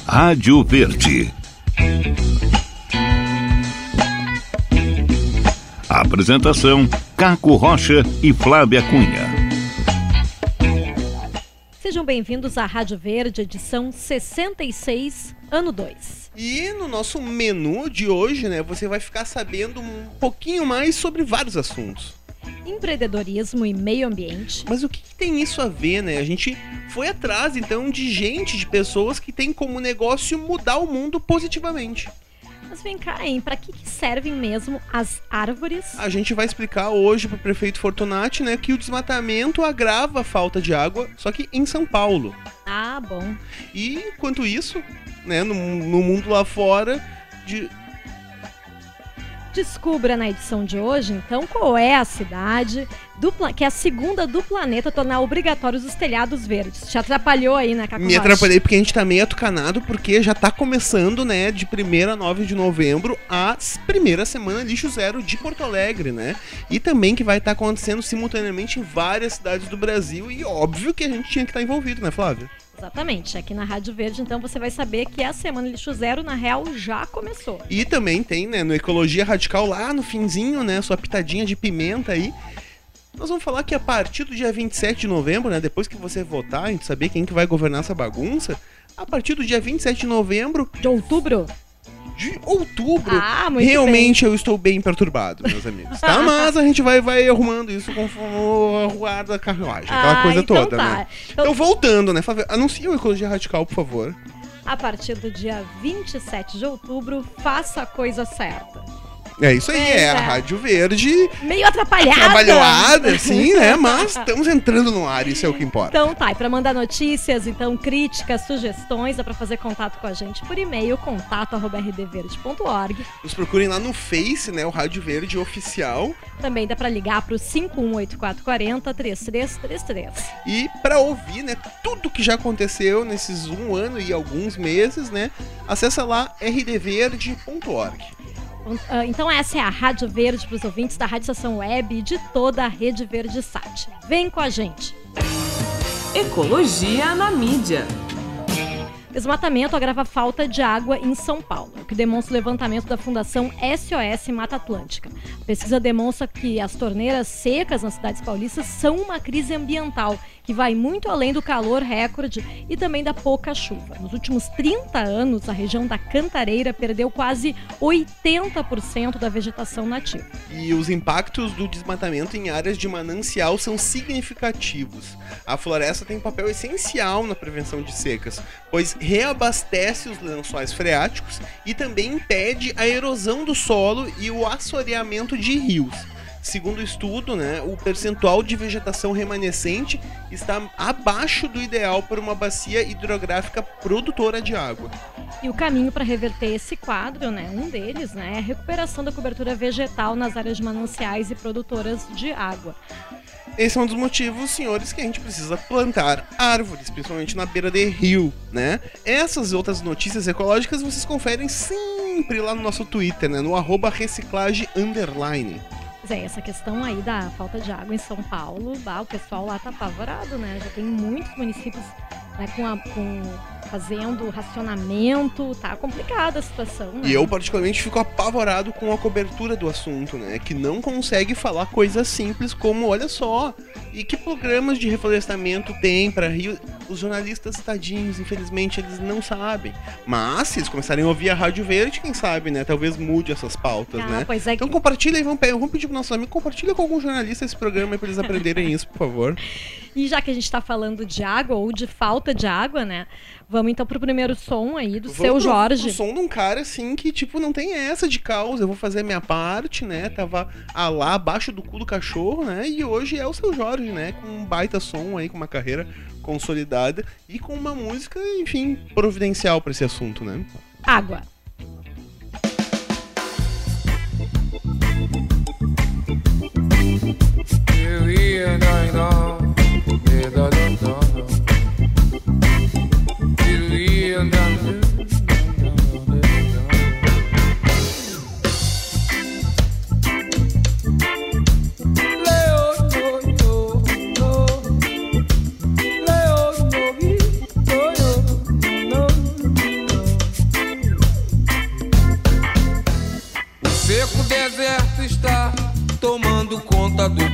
Rádio Verde. Apresentação: Caco Rocha e Flávia Cunha. Sejam bem-vindos à Rádio Verde, edição 66, ano 2. E no nosso menu de hoje, né, você vai ficar sabendo um pouquinho mais sobre vários assuntos. Empreendedorismo e meio ambiente. Mas o que tem isso a ver, né? A gente foi atrás, então, de pessoas que têm como negócio mudar o mundo positivamente. Mas vem cá, hein? Pra que servem mesmo as árvores? A gente vai explicar hoje pro prefeito Fortunati, né, que o desmatamento agrava a falta de água, só que em São Paulo. Ah, bom. E, enquanto isso, né, no mundo lá fora, Descubra na edição de hoje, então, qual é a cidade que é a segunda do planeta a tornar obrigatórios os telhados verdes. Te atrapalhou aí, né, Caco? Me atrapalhei porque a gente tá meio atucanado, porque já tá começando, né, de 1º a 9 de novembro, a primeira semana Lixo Zero de Porto Alegre, né? E também que vai estar acontecendo simultaneamente em várias cidades do Brasil, e óbvio que a gente tinha que estar envolvido, né, Flávia? Exatamente, aqui na Rádio Verde, então, você vai saber que a Semana Lixo Zero, na real, já começou. E também tem, né, no Ecologia Radical, lá no finzinho, né, sua pitadinha de pimenta aí. Nós vamos falar que a partir do dia 27 de novembro, né, depois que você votar, a gente saber quem que vai governar essa bagunça, a partir do dia 27 de novembro... De outubro? De outubro, realmente eu estou bem perturbado, meus amigos, tá? Mas a gente vai arrumando isso conforme o arruar da carruagem, aquela coisa então toda, tá. né? Então, voltando, né, Flávia, anuncia o Ecologia Radical, por favor. A partir do dia 27 de outubro, faça a coisa certa. É isso aí, é a Rádio Verde. Meio atrapalhada. Trabalhada, sim, né? Mas estamos entrando no ar, isso é o que importa. Então tá, e pra mandar notícias, então, críticas, sugestões, é pra fazer contato com a gente por e-mail, contato@rdverde.org. Nos procurem lá no Face, né? O Rádio Verde Oficial. Também dá pra ligar pro 518440-3333. E pra ouvir, né, tudo que já aconteceu nesses 1 ano e alguns meses, né? Acessa lá rdverde.org. Então essa é a Rádio Verde para os ouvintes da Rádio Estação Web e de toda a Rede Verde Sat. Vem com a gente! Ecologia na mídia. Desmatamento agrava a falta de água em São Paulo, o que demonstra o levantamento da Fundação SOS Mata Atlântica. A pesquisa demonstra que as torneiras secas nas cidades paulistas são uma crise ambiental que vai muito além do calor recorde e também da pouca chuva. Nos últimos 30 anos, a região da Cantareira perdeu quase 80% da vegetação nativa. E os impactos do desmatamento em áreas de manancial são significativos. A floresta tem um papel essencial na prevenção de secas, pois reabastece os lençóis freáticos e também impede a erosão do solo e o assoreamento de rios. Segundo o estudo, né, o percentual de vegetação remanescente está abaixo do ideal para uma bacia hidrográfica produtora de água. E o caminho para reverter esse quadro, né, um deles, né, é a recuperação da cobertura vegetal nas áreas de mananciais e produtoras de água. Esse é um dos motivos, senhores, que a gente precisa plantar árvores, principalmente na beira de rio, né? Essas e outras notícias ecológicas vocês conferem sempre lá no nosso Twitter, né, no @reciclage_. Pois é, essa questão aí da falta de água em São Paulo, o pessoal lá tá apavorado, né? Já tem muitos municípios, né, fazendo racionamento, tá complicada a situação, né? E eu particularmente fico apavorado com a cobertura do assunto, né? Que não consegue falar coisas simples como, olha só, e que programas de reflorestamento tem para Rio? Os jornalistas, tadinhos, infelizmente, eles não sabem. Mas, se eles começarem a ouvir a Rádio Verde, quem sabe, né? Talvez mude essas pautas, né? Pois é. Então compartilha aí, vamos pedir pro nosso amigo, compartilha com algum jornalista esse programa aí pra eles aprenderem isso, por favor. E já que a gente tá falando de água ou de falta de água, né? Vamos então pro primeiro som aí do Seu Jorge. O som de um cara assim que, tipo, não tem essa de causa. Eu vou fazer a minha parte, né? Tava lá abaixo do cu do cachorro, né? E hoje é o Seu Jorge, né? Com um baita som aí, com uma carreira consolidada e com uma música, enfim, providencial pra esse assunto, né? Água.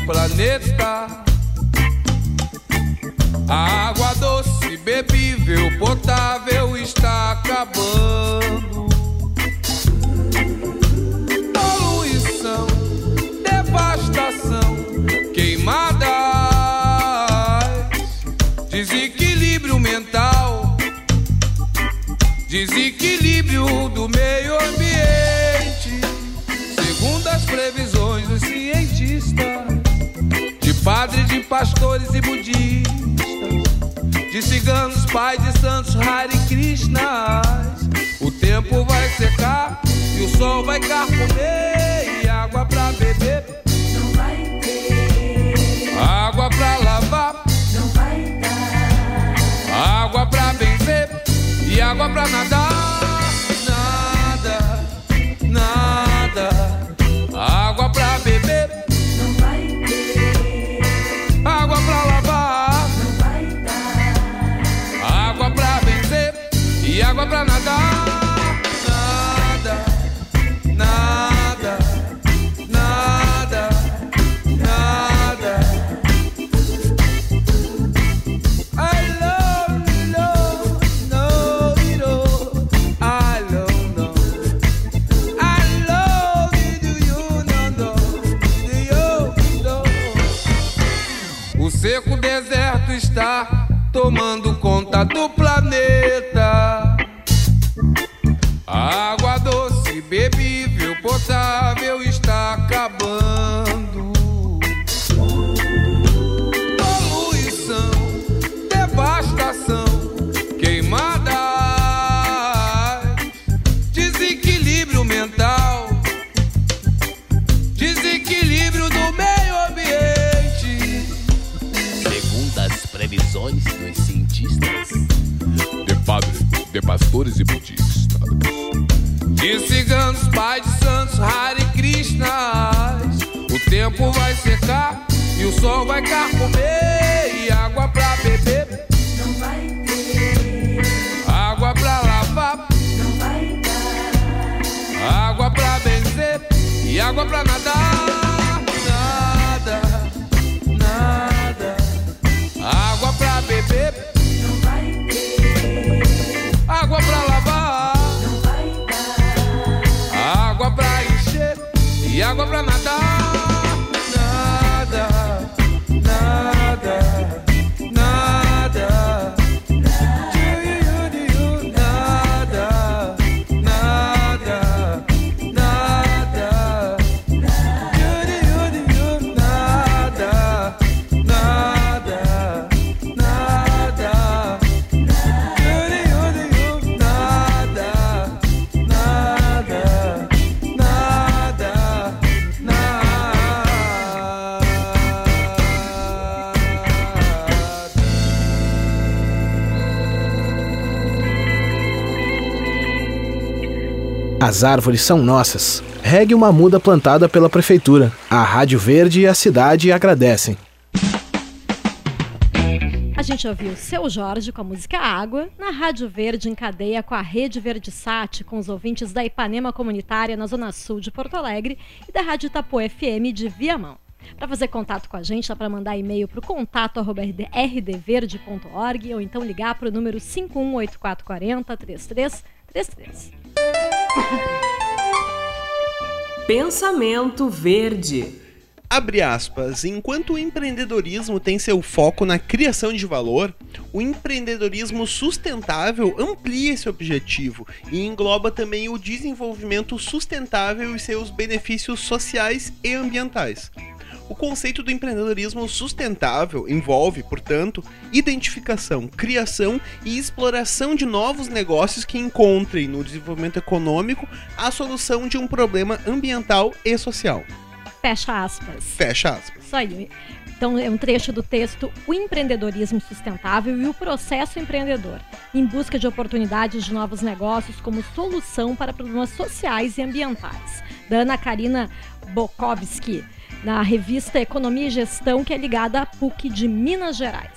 planeta. A água doce, bebível, potável está acabando. Poluição, devastação, queimadas, desequilíbrio mental, desequilíbrio do meio ambiente. Segundo as previsões dos cientistas, de padres, de pastores e budistas, de ciganos, pais de santos, Hare Krishnas, o tempo vai secar e o sol vai carcomer, e água pra beber não vai ter, água pra lavar não vai dar, água pra benzer e água pra nadar. Nada, nada, água pra beber, não vai ter, água pra lavar, não vai dar, água pra benzer e água pra nadar. Nada, nada, nada, nada. I love you, no, no, I love no. I love you, do you know? O seco deserto está tomando conta do planeta. A água doce, bebível, potável está acabando. Poluição, devastação, queimadas, desequilíbrio mental, desequilíbrio do meio ambiente. Segundo as previsões dos cientistas, De padres, de pastores e budistas, de ciganos, pais de santos, Hare Krishnas, o tempo vai secar e o sol vai carcomer, e água pra beber não vai ter, água pra lavar, não vai dar, água pra benzer e água pra nadar. Nada, nada, água pra beber, não vai ter, água pra lavar, não vai dar, água pra encher e água pra nadar. Nada, nada, nada. Nada, nada, nada. Nada, nada, nada. As árvores são nossas. Regue uma muda plantada pela prefeitura. A Rádio Verde e a cidade agradecem. A gente ouviu Seu Jorge com a música Água, na Rádio Verde em cadeia com a Rede Verdesat, com os ouvintes da Ipanema Comunitária na Zona Sul de Porto Alegre e da Rádio Itapu FM de Viamão. Para fazer contato com a gente, dá para mandar e-mail para o contato@rdverde.org ou então ligar para o número 518440-3333. Pensamento Verde. Abre aspas, enquanto o empreendedorismo tem seu foco na criação de valor, o empreendedorismo sustentável amplia esse objetivo e engloba também o desenvolvimento sustentável e seus benefícios sociais e ambientais. O conceito do empreendedorismo sustentável envolve, portanto, identificação, criação e exploração de novos negócios que encontrem no desenvolvimento econômico a solução de um problema ambiental e social. Fecha aspas. Fecha aspas. Isso aí. Então, é um trecho do texto O Empreendedorismo Sustentável e o Processo Empreendedor, em busca de oportunidades de novos negócios como solução para problemas sociais e ambientais, da Ana Karina Bokovski, na revista Economia e Gestão, que é ligada à PUC de Minas Gerais.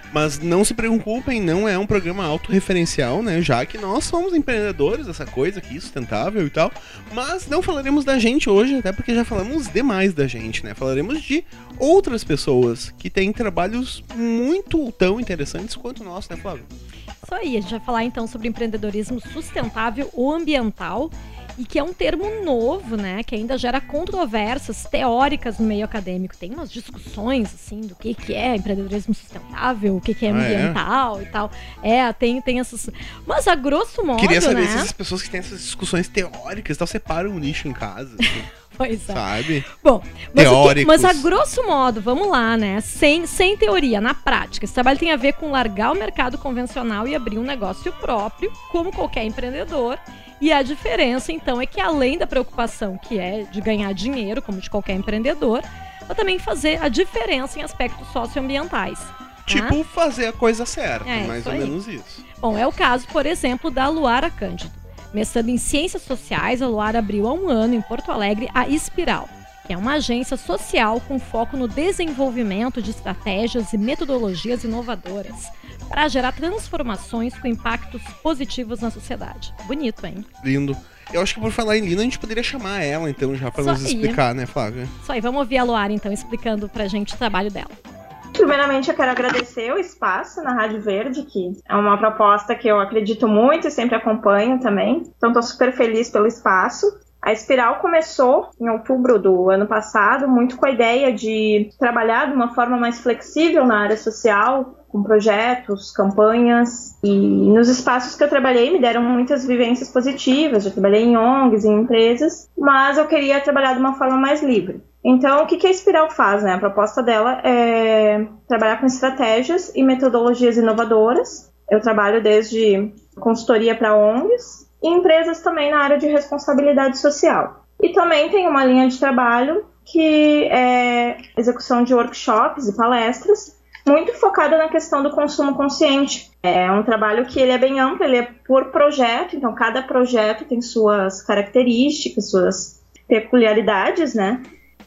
Mas não se preocupem, não é um programa autorreferencial, né? Já que nós somos empreendedores, essa coisa aqui, sustentável e tal. Mas não falaremos da gente hoje, até porque já falamos demais da gente, né? Falaremos de outras pessoas que têm trabalhos muito tão interessantes quanto o nosso, né, Flávio? Isso aí, a gente vai falar então sobre empreendedorismo sustentável ou ambiental, e que é um termo novo, né, que ainda gera controvérsias teóricas no meio acadêmico. Tem umas discussões, assim, do que é empreendedorismo sustentável, o que é ambiental e tal. Tem essas... Mas, a grosso modo, Queria saber né? se essas pessoas que têm essas discussões teóricas e tal separam o lixo em casa, assim, Pois é. sabe? Bom, Teóricos. mas a grosso modo, vamos lá, né? Sem teoria, na prática. Esse trabalho tem a ver com largar o mercado convencional e abrir um negócio próprio, como qualquer empreendedor. E a diferença, então, é que além da preocupação que é de ganhar dinheiro, como de qualquer empreendedor, vai também fazer a diferença em aspectos socioambientais. Tipo, fazer a coisa certa, mais isso ou aí. menos isso. Bom, é o caso, por exemplo, da Luara Cândido. Mestrando em Ciências Sociais, a Luara abriu há um ano, em Porto Alegre, a Espiral, que é uma agência social com foco no desenvolvimento de estratégias e metodologias inovadoras para gerar transformações com impactos positivos na sociedade. Bonito, hein? Lindo. Eu acho que por falar em lindo, a gente poderia chamar ela, então, já pra Isso nos aí. explicar, né, Flávia? Isso aí, vamos ouvir a Luara, então, explicando pra gente o trabalho dela. Primeiramente, eu quero agradecer o espaço na Rádio Verde, que é uma proposta que eu acredito muito e sempre acompanho também. Então, estou super feliz pelo espaço. A Espiral começou em outubro do ano passado, muito com a ideia de trabalhar de uma forma mais flexível na área social, com projetos, campanhas. E nos espaços que eu trabalhei me deram muitas vivências positivas. Eu trabalhei em ONGs, em empresas, mas eu queria trabalhar de uma forma mais livre. Então, o que a Espiral faz, né? A proposta dela é trabalhar com estratégias e metodologias inovadoras. Eu trabalho desde consultoria para ONGs e empresas também na área de responsabilidade social. E também tem uma linha de trabalho que é execução de workshops e palestras, muito focada na questão do consumo consciente. É um trabalho que ele é bem amplo, ele é por projeto, então cada projeto tem suas características, suas peculiaridades, né?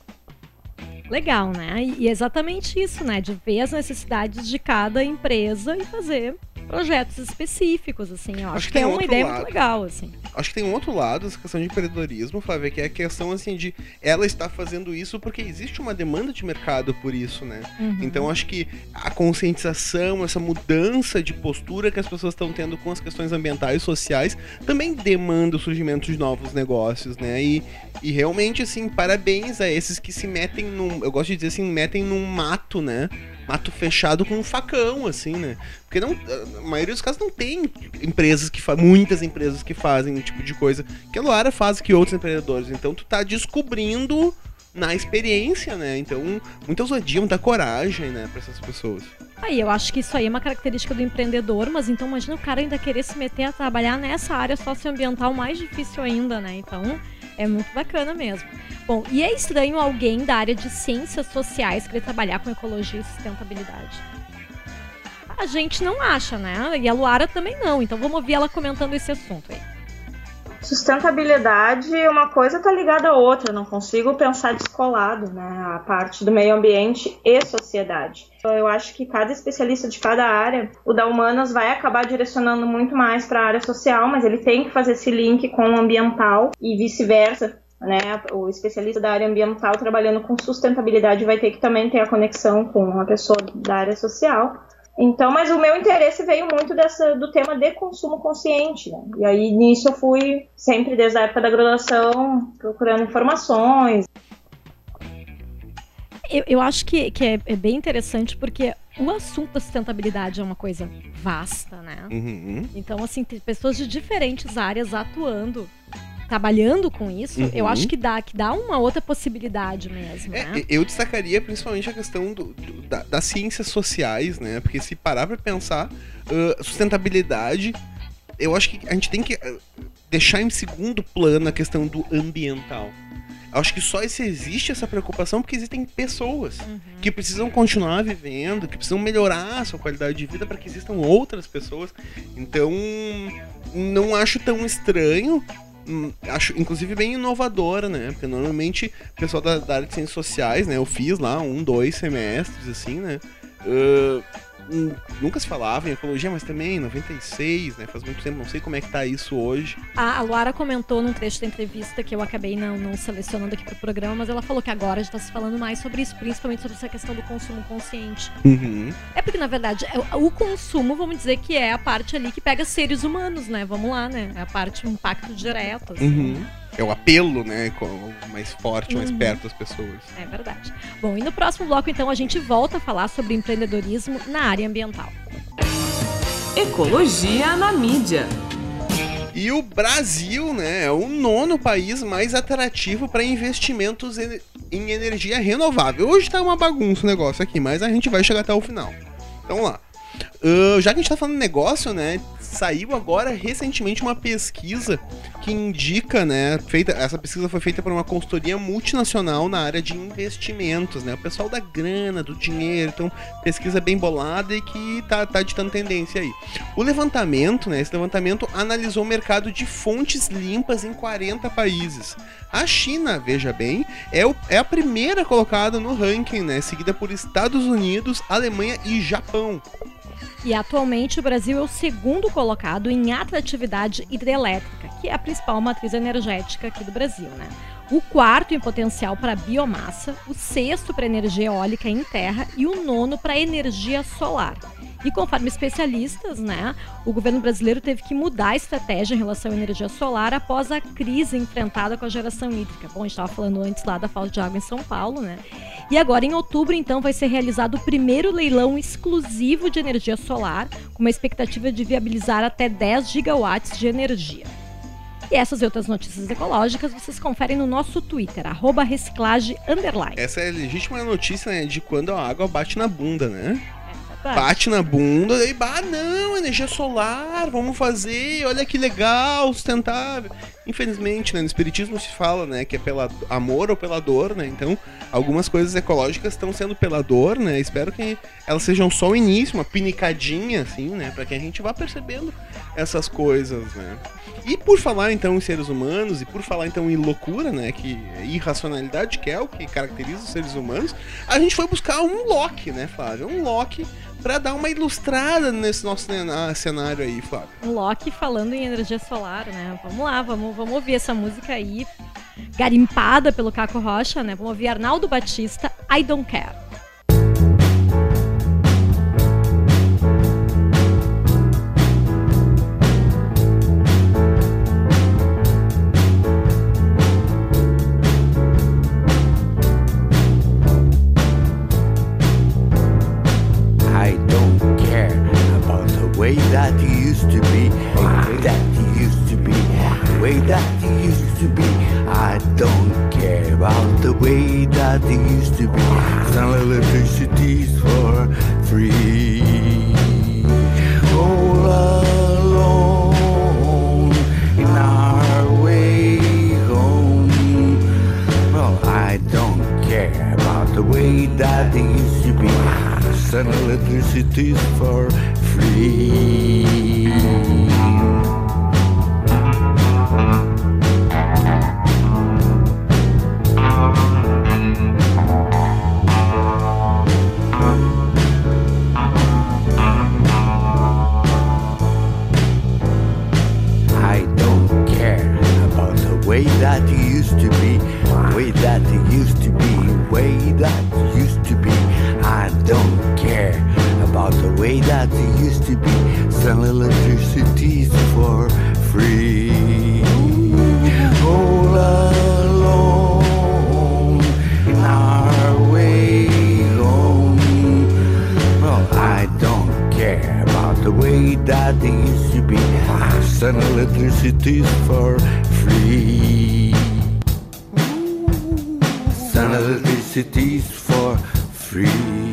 Legal, né? E exatamente isso, né? De ver as necessidades de cada empresa e fazer projetos específicos, assim. Eu acho que é uma ideia muito legal, assim. Acho que tem um outro lado, essa questão de empreendedorismo, Flávia, que é a questão, assim, de ela está fazendo isso porque existe uma demanda de mercado por isso, né? Então, acho que a conscientização, essa mudança de postura que as pessoas estão tendo com as questões ambientais e sociais, também demanda o surgimento de novos negócios, né? E realmente, assim, parabéns a esses que se metem eu gosto de dizer assim, metem num mato, né? Mato fechado com um facão, assim, né? Porque não, a maioria dos casos não tem empresas que muitas empresas que fazem esse tipo de coisa que a Luara faz, que outros empreendedores. Então tu tá descobrindo na experiência, né? Então, muita ousadia, muita coragem, né, pra essas pessoas. Aí, eu acho que isso aí é uma característica do empreendedor, mas então imagina o cara ainda querer se meter a trabalhar nessa área socioambiental, mais difícil ainda, né? Então, é muito bacana mesmo. Bom, e é estranho alguém da área de ciências sociais querer trabalhar com ecologia e sustentabilidade? A gente não acha, né? E a Luara também não. Então vamos ouvir ela comentando esse assunto aí. Sustentabilidade, uma coisa tá ligada à outra. Eu não consigo pensar descolado, né? A parte do meio ambiente e sociedade. Eu acho que cada especialista de cada área, o da humanas vai acabar direcionando muito mais para a área social, mas ele tem que fazer esse link com o ambiental e vice-versa. Né, o especialista da área ambiental trabalhando com sustentabilidade vai ter que também ter a conexão com a pessoa da área social. Então, mas o meu interesse veio muito do tema de consumo consciente, né? E aí nisso eu fui sempre desde a época da graduação procurando informações. Eu acho que é bem interessante porque o assunto da sustentabilidade é uma coisa vasta, né? Então, assim, tem pessoas de diferentes áreas atuando, trabalhando com isso, eu acho que dá uma outra possibilidade mesmo, né? Eu destacaria principalmente a questão das ciências sociais, né? Porque se parar pra pensar, sustentabilidade, eu acho que a gente tem que deixar em segundo plano a questão do ambiental. Eu acho que só existe essa preocupação porque existem pessoas que precisam continuar vivendo, que precisam melhorar a sua qualidade de vida para que existam outras pessoas. Então, não acho tão estranho. Acho, inclusive, bem inovadora, né? Porque normalmente o pessoal da área de ciências sociais, né? Eu fiz lá 2 semestres, assim, né? nunca se falava em ecologia, mas também em 96, né? Faz muito tempo, não sei como é que tá isso hoje. A Luara comentou num trecho da entrevista que eu acabei não selecionando aqui pro programa, mas ela falou que agora já tá se falando mais sobre isso, principalmente sobre essa questão do consumo consciente. Uhum. É porque, na verdade, o consumo, vamos dizer que é a parte ali que pega seres humanos, né? Vamos lá, né? É a parte, um impacto direto, assim. Uhum. É o apelo, né? Mais forte, mais perto das pessoas. É verdade. Bom, e no próximo bloco, então, a gente volta a falar sobre empreendedorismo na área ambiental. Ecologia na mídia. E o Brasil, né, é o 9º país mais atrativo para investimentos em energia renovável. Hoje tá uma bagunça o negócio aqui, mas a gente vai chegar até o final. Então vamos lá. Já que a gente tá falando de negócio, né, saiu agora recentemente uma pesquisa que indica, né, essa pesquisa foi feita por uma consultoria multinacional na área de investimentos, né, o pessoal da grana, do dinheiro, então pesquisa bem bolada e que tá ditando tendência aí. O levantamento, né, esse levantamento analisou o mercado de fontes limpas em 40 países. A China, veja bem, é a primeira colocada no ranking, né, seguida por Estados Unidos, Alemanha e Japão. E atualmente o Brasil é o 2º colocado em atratividade hidrelétrica, que é a principal matriz energética aqui do Brasil, né? O 4º em potencial para biomassa, o 6º para energia eólica em terra e o 9º para energia solar. E conforme especialistas, né, o governo brasileiro teve que mudar a estratégia em relação à energia solar após a crise enfrentada com a geração hídrica. Bom, a gente estava falando antes lá da falta de água em São Paulo, né? E agora, em outubro, então, vai ser realizado o primeiro leilão exclusivo de energia solar, com uma expectativa de viabilizar até 10 gigawatts de energia. E essas e outras notícias ecológicas vocês conferem no nosso Twitter, @reciclage_. Essa é a legítima notícia, né, de quando a água bate na bunda, né? Tá. Bate na bunda e não, energia solar, vamos fazer, olha que legal, sustentável. Infelizmente, né, no espiritismo se fala, né, que é pela amor ou pela dor, né? Então, algumas coisas ecológicas estão sendo pela dor, né? Espero que elas sejam só o início, uma pinicadinha, assim, né, para que a gente vá percebendo essas coisas, né? E por falar então em seres humanos e por falar então em loucura, né, que é irracionalidade, que é o que caracteriza os seres humanos, a gente foi buscar um Loki, né, Flávio? Um Loki pra dar uma ilustrada nesse nosso cenário aí, Flávio. Um Loki falando em energia solar, né? Vamos lá, vamos ouvir essa música aí, garimpada pelo Caco Rocha, né? Vamos ouvir Arnaldo Batista, I Don't Care. Way that you used to be, way that you used to be, way that you used to be. I don't care about the way that you used to be. Some electricity's for free. All alone in our way home. Well, I don't care about the way that it used to be. Some electricity's for free. I don't care about the way that you used to be, way that you used to be, way that you used to be. I don't care about the way that it used to be. Some electricity's for free. All alone in our way home. Well, I don't care about the way that it used to be. Some electricity's for free. Some electricity's for free.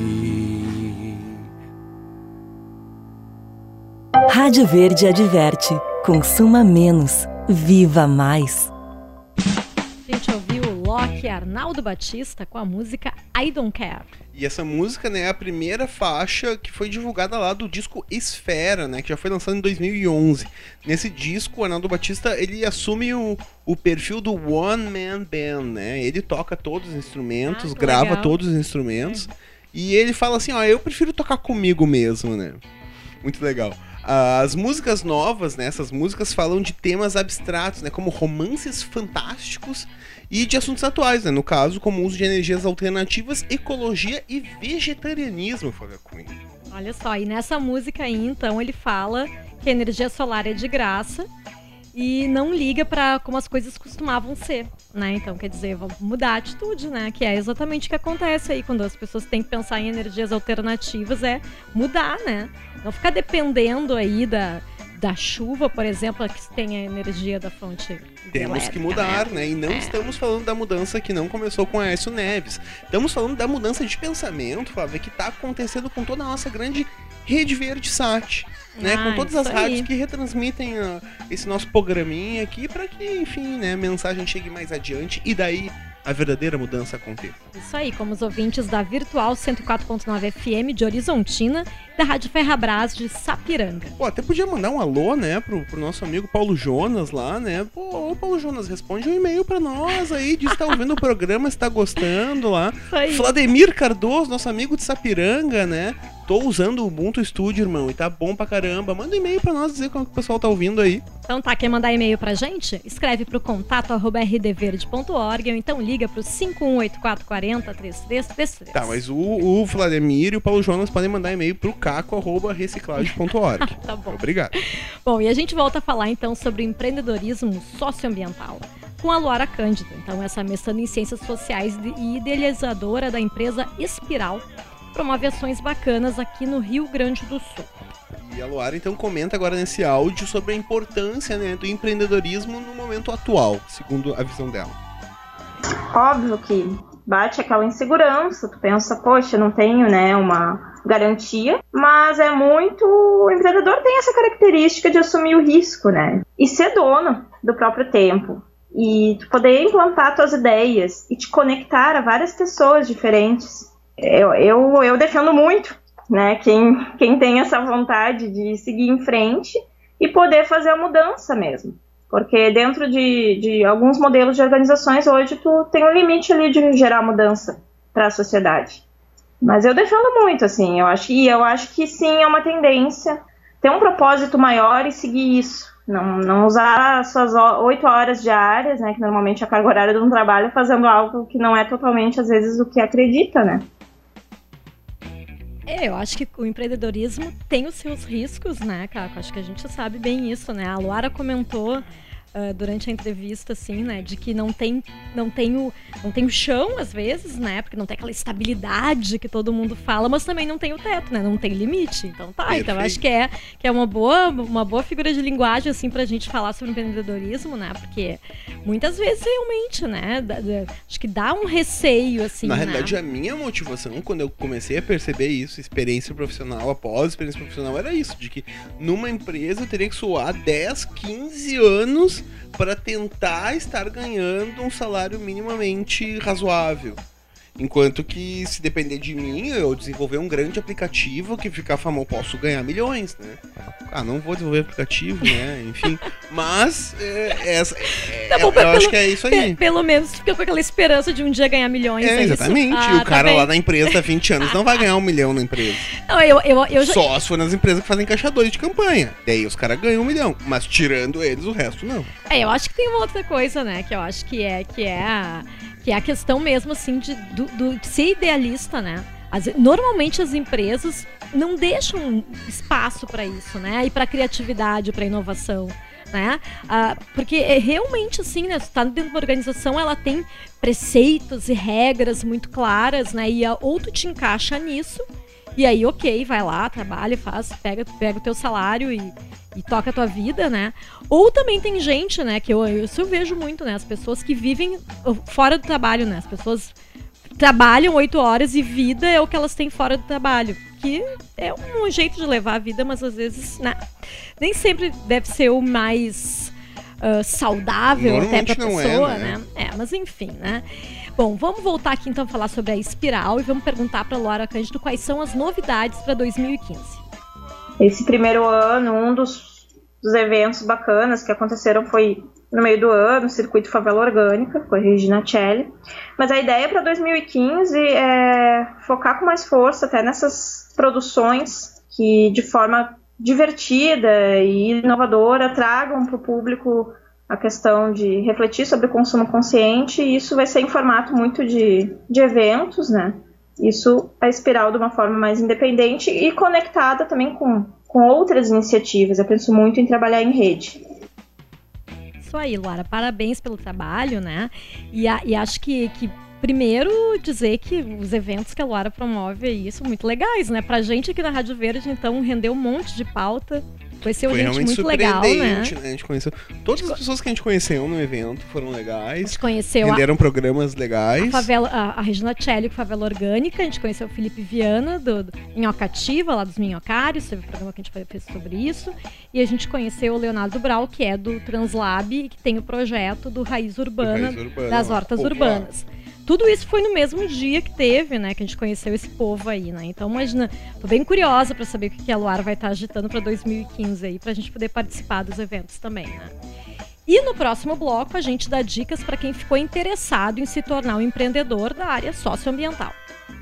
Rádio Verde adverte: consuma menos, viva mais. A gente ouviu o Loki Arnaldo Batista com a música I Don't Care. E essa música, né, é a primeira faixa que foi divulgada lá do disco Esfera, né, que já foi lançado em 2011. Nesse disco, o Arnaldo Batista, ele assume o perfil do One Man Band, né? Ele toca todos os instrumentos, grava legal. todos os instrumentos. E ele fala assim, ó, eu prefiro tocar comigo mesmo, né? Muito legal. As músicas novas, né, essas músicas falam de temas abstratos, né, como romances fantásticos e de assuntos atuais, né, no caso, como o uso de energias alternativas, ecologia e vegetarianismo, Flávia Cunha. Olha só, e nessa música aí, então, ele fala que a energia solar é de graça e não liga para como as coisas costumavam ser, né? Então, quer dizer, vamos mudar a atitude, né? Que é exatamente o que acontece aí quando as pessoas têm que pensar em energias alternativas, é mudar, né? Não ficar dependendo aí da chuva, por exemplo, que tem a energia da fonte Temos elétrica, que mudar, né? E não estamos falando da mudança que não começou com Aécio Neves. Estamos falando da mudança de pensamento, Flávia, que está acontecendo com toda a nossa grande rede VerdeSat, né? Com todas as rádios que retransmitem esse nosso programinha aqui para que, enfim, né, a mensagem chegue mais adiante e daí a verdadeira mudança aconteça. Isso aí, como os ouvintes da Virtual 104.9 FM de Horizontina e da Rádio Ferrabras de Sapiranga. Pô, até podia mandar um alô, né, pro nosso amigo Paulo Jonas lá, né? Pô, Paulo Jonas, responde um e-mail pra nós aí, diz se tá ouvindo o programa, se tá gostando lá. Isso aí. Vladimir Cardoso, nosso amigo de Sapiranga, né? Tô usando o Ubuntu Studio, irmão, e tá bom pra caramba. Manda um e-mail pra nós dizer como que o pessoal tá ouvindo aí. Então tá, quer mandar e-mail pra gente? Escreve pro contato@rdverde.org ou então liga pro 518440-3333. Tá, mas o Vladimir e o Paulo Jonas podem mandar e-mail pro caco@reciclagem.org. Tá bom. Obrigado. Bom, e a gente volta a falar então sobre empreendedorismo socioambiental com a Luara Cândido. Então, essa mestranda em Ciências Sociais e idealizadora da empresa Espiral, promove ações bacanas aqui no Rio Grande do Sul. E a Luara, então, comenta agora nesse áudio sobre a importância, né, do empreendedorismo no momento atual, segundo a visão dela. Óbvio que bate aquela insegurança, tu pensa, poxa, não tenho, né, uma garantia, mas é muito... O empreendedor tem essa característica de assumir o risco, né, e ser dono do próprio tempo, e tu poder implantar tuas ideias e te conectar a várias pessoas diferentes. Eu defendo muito, né, quem tem essa vontade de seguir em frente e poder fazer a mudança mesmo. Porque dentro de alguns modelos de organizações, hoje tu tem um limite ali de gerar mudança para a sociedade. Mas eu defendo muito, assim, eu acho que sim, é uma tendência ter um propósito maior e seguir isso. Não usar as suas 8 horas diárias, né, que normalmente é a carga horária de um trabalho, fazendo algo que não é totalmente, às vezes, o que acredita, né? Eu acho que o empreendedorismo tem os seus riscos, né, Caco? Acho que a gente sabe bem isso, né? A Luara comentou durante a entrevista, assim, né, de que não tem o chão, às vezes, né, porque não tem aquela estabilidade que todo mundo fala, mas também não tem o teto, né, não tem limite. Então tá, então acho que é uma boa figura de linguagem, assim, pra gente falar sobre empreendedorismo, né, porque muitas vezes, realmente, né, acho que dá um receio, assim, na né? realidade, a minha motivação, quando eu comecei a perceber isso, experiência profissional após experiência profissional, era isso, de que numa empresa eu teria que suar 10, 15 anos para tentar estar ganhando um salário minimamente razoável. Enquanto que, se depender de mim, eu desenvolver um grande aplicativo que ficar famoso, posso ganhar milhões, né? Não vou desenvolver aplicativo, né? Enfim, mas eu acho que é isso aí. Pelo menos fica com aquela esperança de um dia ganhar milhões. Exatamente. O cara lá na empresa há 20 anos não vai ganhar 1 milhão na empresa. Não, eu já... Só se for nas empresas que fazem caixa 2 de campanha. Daí os caras ganham 1 milhão. Mas tirando eles, o resto não. Eu acho que tem uma outra coisa, né? Que eu acho que é a questão mesmo, assim, de ser idealista, né? Normalmente as empresas não deixam espaço para isso, né? E para criatividade, para inovação, né? Porque realmente, assim, né? Você tá dentro de uma organização, ela tem preceitos e regras muito claras, né? E ou tu te encaixa nisso, e aí, ok, vai lá, trabalha, faz, pega o teu salário e toca a tua vida, né? Ou também tem gente, né, que eu vejo muito, né? As pessoas que vivem fora do trabalho, né? As pessoas trabalham 8 horas e vida é o que elas têm fora do trabalho. Que é um jeito de levar a vida, mas às vezes, né, nem sempre deve ser o mais saudável até pra pessoa, né? Mas enfim, né? Bom, vamos voltar aqui então a falar sobre a Espiral e vamos perguntar para Luara Cândido quais são as novidades para 2015. Esse primeiro ano, um dos dos eventos bacanas que aconteceram foi no meio do ano, o Circuito Favela Orgânica, com a Regina Celli. Mas a ideia para 2015 é focar com mais força até nessas produções que, de forma divertida e inovadora, tragam para o público a questão de refletir sobre o consumo consciente, e isso vai ser em formato muito de eventos, né? Isso a Espiral de uma forma mais independente e conectada também com outras iniciativas. Eu penso muito em trabalhar em rede. Isso aí, Luara. Parabéns pelo trabalho, né? E acho que primeiro dizer que os eventos que a Luara promove aí são muito legais, né? Pra gente aqui na Rádio Verde, então, rendeu um monte de pauta. Foi ser um evento muito legal, né? A gente conheceu todas as pessoas que a gente conheceu no evento, foram legais. A gente conheceu renderam programas legais. A Regina Celli com Favela Orgânica, a gente conheceu o Felipe Viana do Minhocativa, lá dos Minhocários, teve um programa que a gente fez sobre isso. E a gente conheceu o Leonardo Brau, que é do Translab e que tem o projeto do Raiz Urbana, das Hortas Urbanas. Tudo isso foi no mesmo dia que teve, né? Que a gente conheceu esse povo aí, né? Então, imagina, tô bem curiosa para saber o que a Luara vai estar agitando para 2015 aí, pra gente poder participar dos eventos também, né? E no próximo bloco, a gente dá dicas para quem ficou interessado em se tornar um empreendedor da área socioambiental.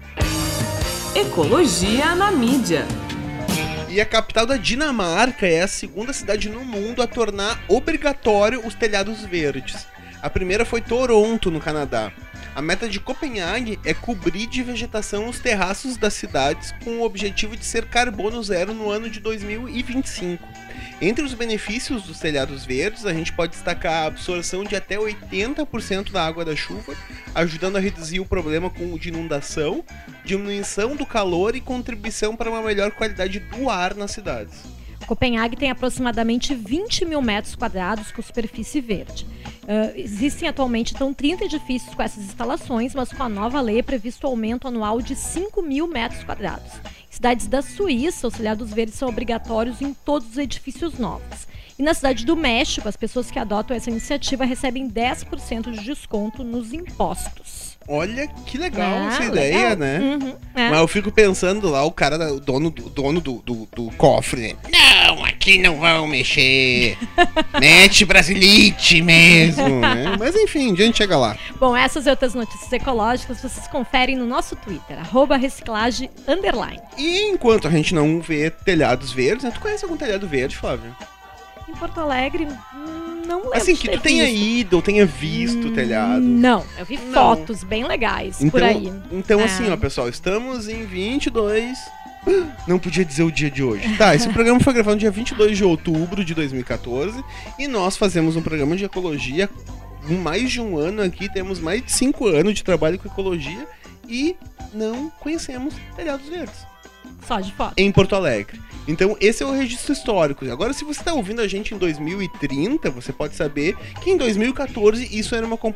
Ecologia na mídia. E a capital da Dinamarca é a segunda cidade no mundo a tornar obrigatório os telhados verdes. A primeira foi Toronto, no Canadá. A meta de Copenhague é cobrir de vegetação os terraços das cidades com o objetivo de ser carbono zero no ano de 2025. Entre os benefícios dos telhados verdes, a gente pode destacar a absorção de até 80% da água da chuva, ajudando a reduzir o problema de inundação, diminuição do calor e contribuição para uma melhor qualidade do ar nas cidades. Copenhague tem aproximadamente 20 mil metros quadrados com superfície verde. Existem atualmente, então, 30 edifícios com essas instalações, mas com a nova lei é previsto o aumento anual de 5 mil metros quadrados. Em cidades da Suíça, os telhados verdes são obrigatórios em todos os edifícios novos. E na cidade do México, as pessoas que adotam essa iniciativa recebem 10% de desconto nos impostos. Olha que legal essa ideia, legal, né? Uhum, é. Mas eu fico pensando lá, o cara, o dono do cofre, né? Não, aqui não vão mexer. Mete Brasilite mesmo, né? Mas enfim, a gente chega lá. Bom, essas e outras notícias ecológicas vocês conferem no nosso Twitter, @reciclagem_. E enquanto a gente não vê telhados verdes, né? Tu conhece algum telhado verde, Flávio? Em Porto Alegre, não lembro. Assim, que tu tenha ido ou tenha visto o telhado. Não, eu vi fotos bem legais por aí. Então, assim, ó, pessoal, estamos em 22... Não podia dizer o dia de hoje. Tá, esse programa foi gravado no dia 22 de outubro de 2014 e nós fazemos um programa de ecologia com mais de um ano aqui, temos mais de 5 anos de trabalho com ecologia e não conhecemos telhados verdes. Só de foto. Em Porto Alegre. Então, esse é o registro histórico. Agora, se você está ouvindo a gente em 2030, você pode saber que em 2014 isso era uma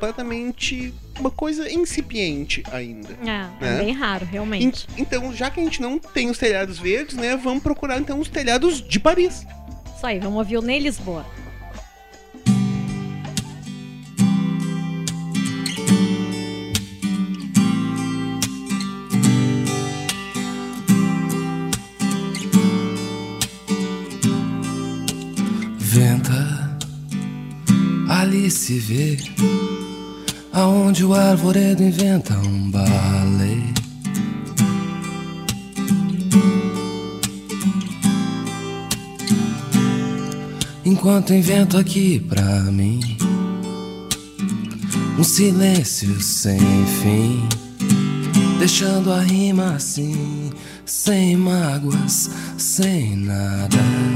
coisa incipiente ainda. É bem raro, realmente. Então, já que a gente não tem os telhados verdes, né, vamos procurar então os telhados de Paris. Isso aí, vamos ouvir o Ney Lisboa. Venta, ali se vê aonde o arvoredo inventa um balé. Enquanto invento aqui pra mim um silêncio sem fim, deixando a rima assim, sem mágoas, sem nada.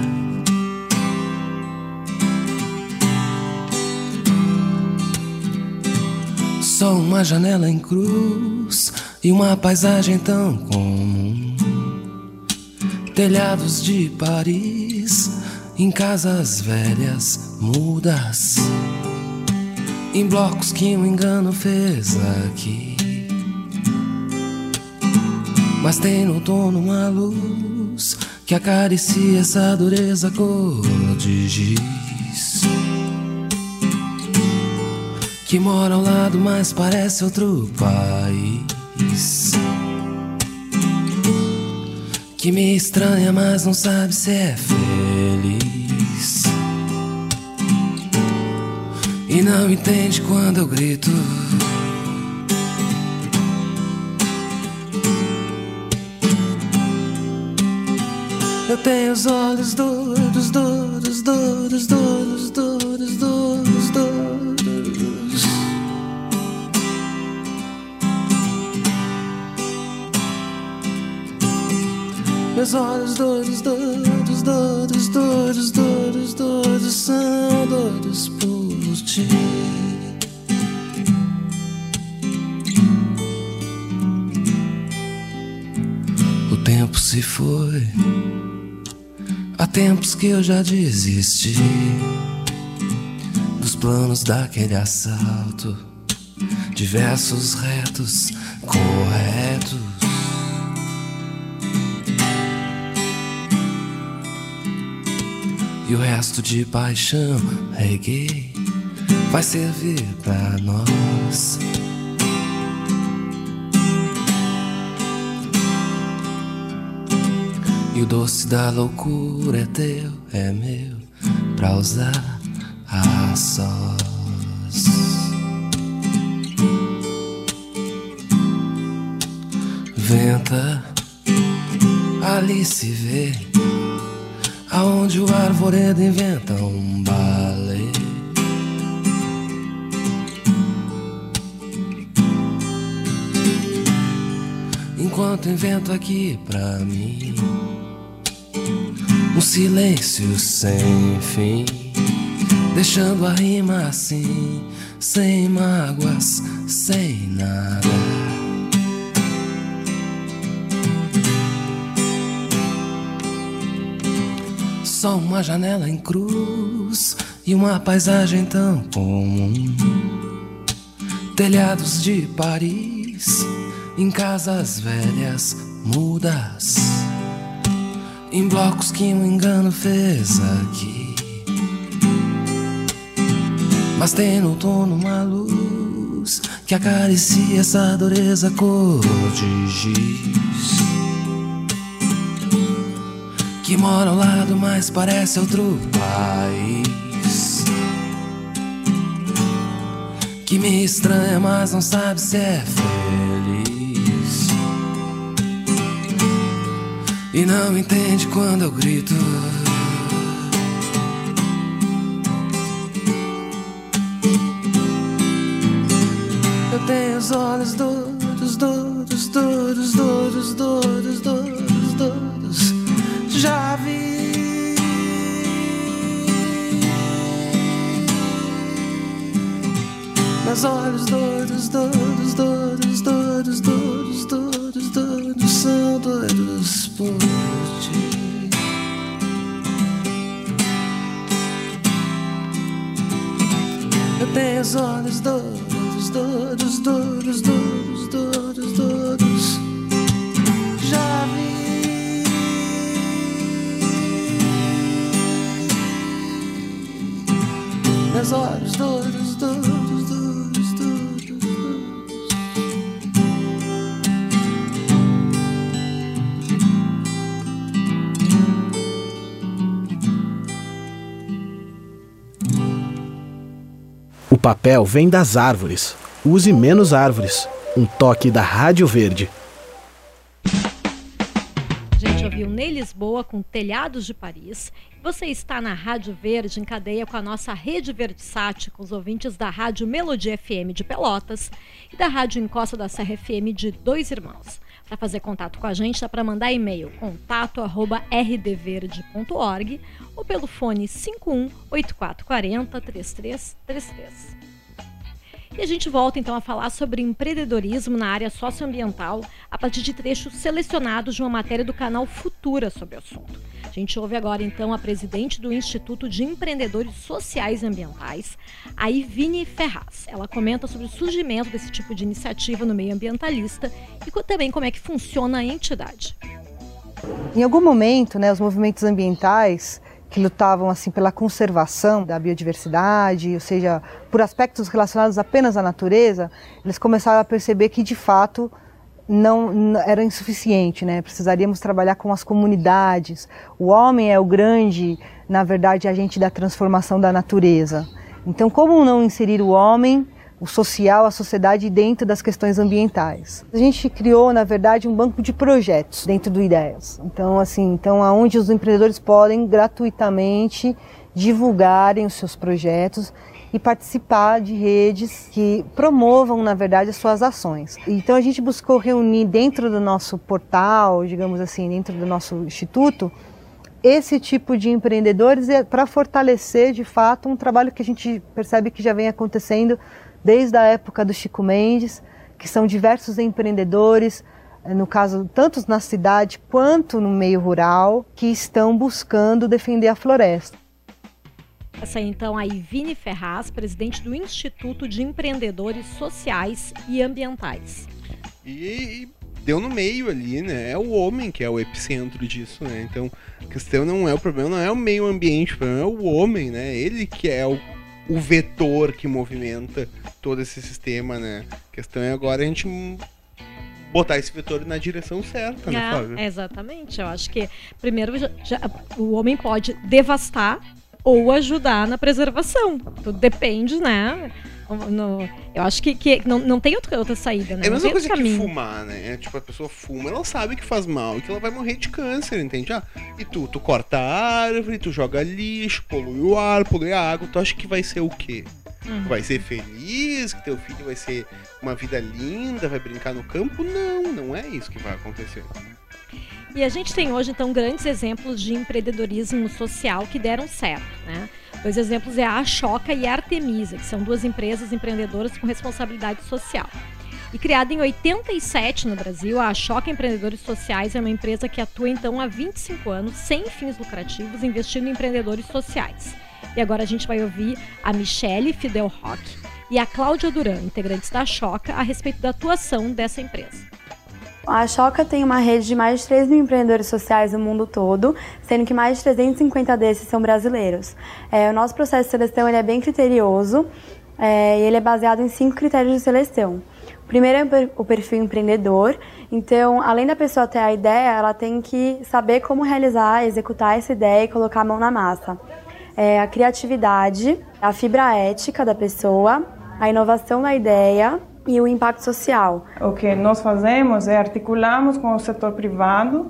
Só uma janela em cruz e uma paisagem tão comum. Telhados de Paris, em casas velhas mudas, em blocos que um engano fez aqui. Mas tem no outono uma luz que acaricia essa dureza cor de giz, que mora ao lado, mas parece outro país, que me estranha, mas não sabe se é feliz. e não entende quando eu grito. Eu tenho os olhos duros, duros, duros, duros, duros, duros, duros. Meus olhos duros, duros, duros, duros, duros, duros, são duros por ti. O tempo se foi. Há tempos que eu já desisti dos planos daquele assalto, de versos retos, corretos. E o resto de paixão, reggae, vai servir pra nós. E o doce da loucura é teu, é meu, pra usar a sós. Venta, ali se vê, aonde o arvoredo inventa um balé. Enquanto invento aqui pra mim um silêncio sem fim, deixando a rima assim, sem mágoas, sem nada. Só uma janela em cruz e uma paisagem tão comum. Telhados de Paris, em casas velhas, mudas, em blocos que um engano fez aqui. Mas tem no outono uma luz que acaricia essa dureza cor de giz, que mora ao lado, mas parece outro país, que me estranha, mas não sabe se é feliz, e não entende quando eu grito. Eu tenho os olhos duros, duros, duros, duros, duros, duros, duros. Já vi meus olhos duros, duros, duros, duros, duros, duros, duros, são doidos por ti. Eu tenho os olhos duros, duros, duros, duros, duros, duros. Já vi meus olhos duros, duros, duros, duros, duros. O papel vem das árvores. Use menos árvores. Um toque da Rádio Verde. A gente ouviu Ney Lisboa com Telhados de Paris. Você está na Rádio Verde, em cadeia com a nossa Rede Verdesat, com os ouvintes da Rádio Melodia FM de Pelotas e da Rádio Encosta da Serra FM de Dois Irmãos. Para fazer contato com a gente, dá para mandar e-mail contato@rdverde.org ou pelo fone 51 8440 3333. E a gente volta então a falar sobre empreendedorismo na área socioambiental a partir de trechos selecionados de uma matéria do canal Futura sobre o assunto. A gente ouve agora então a presidente do Instituto de Empreendedores Sociais e Ambientais, a Ivine Ferraz. Ela comenta sobre o surgimento desse tipo de iniciativa no meio ambientalista e também como é que funciona a entidade. Em algum momento, os movimentos ambientais que lutavam assim pela conservação da biodiversidade, ou seja, por aspectos relacionados apenas à natureza, eles começaram a perceber que de fato não era insuficiente, Precisaríamos trabalhar com as comunidades. O homem é o grande, na verdade, agente da transformação da natureza. Então, como não inserir o homem, o social, a sociedade dentro das questões ambientais? A gente criou, na verdade, um banco de projetos dentro do Ideias. Então, aonde os empreendedores podem gratuitamente divulgarem os seus projetos e participar de redes que promovam, na verdade, as suas ações. Então a gente buscou reunir dentro do nosso portal, digamos assim, dentro do nosso instituto, esse tipo de empreendedores para fortalecer, de fato, um trabalho que a gente percebe que já vem acontecendo desde a época do Chico Mendes, que são diversos empreendedores, no caso, tanto na cidade quanto no meio rural, que estão buscando defender a floresta. Essa aí, então, a Ivine Ferraz, presidente do Instituto de Empreendedores Sociais e Ambientais. E deu no meio ali, né? É o homem que é o epicentro disso, né? Então, a questão não é o problema, não é o meio ambiente, o problema é o homem, né? Ele que é o vetor que movimenta todo esse sistema, né? A questão é agora a gente botar esse vetor na direção certa, né, Flávia? Exatamente. Eu acho que, primeiro, o homem pode devastar ou ajudar na preservação. Tudo depende, né? Eu acho que não tem outra saída, né? É a mesma coisa que fumar, né? Tipo, a pessoa fuma, ela sabe que faz mal e que ela vai morrer de câncer, entende? E tu corta a árvore, tu joga lixo, polui o ar, polui a água, tu acha que vai ser o quê? Vai ser feliz, que teu filho vai ser uma vida linda, vai brincar no campo? Não é isso que vai acontecer. E a gente tem hoje, então, grandes exemplos de empreendedorismo social que deram certo, né? 2 exemplos é a Ashoka e a Artemisa, que são 2 empresas empreendedoras com responsabilidade social. E criada em 87 no Brasil, a Ashoka Empreendedores Sociais é uma empresa que atua, então, há 25 anos, sem fins lucrativos, investindo em empreendedores sociais. E agora a gente vai ouvir a Michele Fidel Roque e a Cláudia Duran, integrantes da Ashoka, a respeito da atuação dessa empresa. A Ashoka tem uma rede de mais de 3 mil empreendedores sociais no mundo todo, sendo que mais de 350 desses são brasileiros. O nosso processo de seleção ele é bem criterioso e ele é baseado em 5 critérios de seleção. O primeiro é o perfil empreendedor, então, além da pessoa ter a ideia, ela tem que saber como realizar, executar essa ideia e colocar a mão na massa. A criatividade, a fibra ética da pessoa, a inovação da ideia e o impacto social. O que nós fazemos é articulamos com o setor privado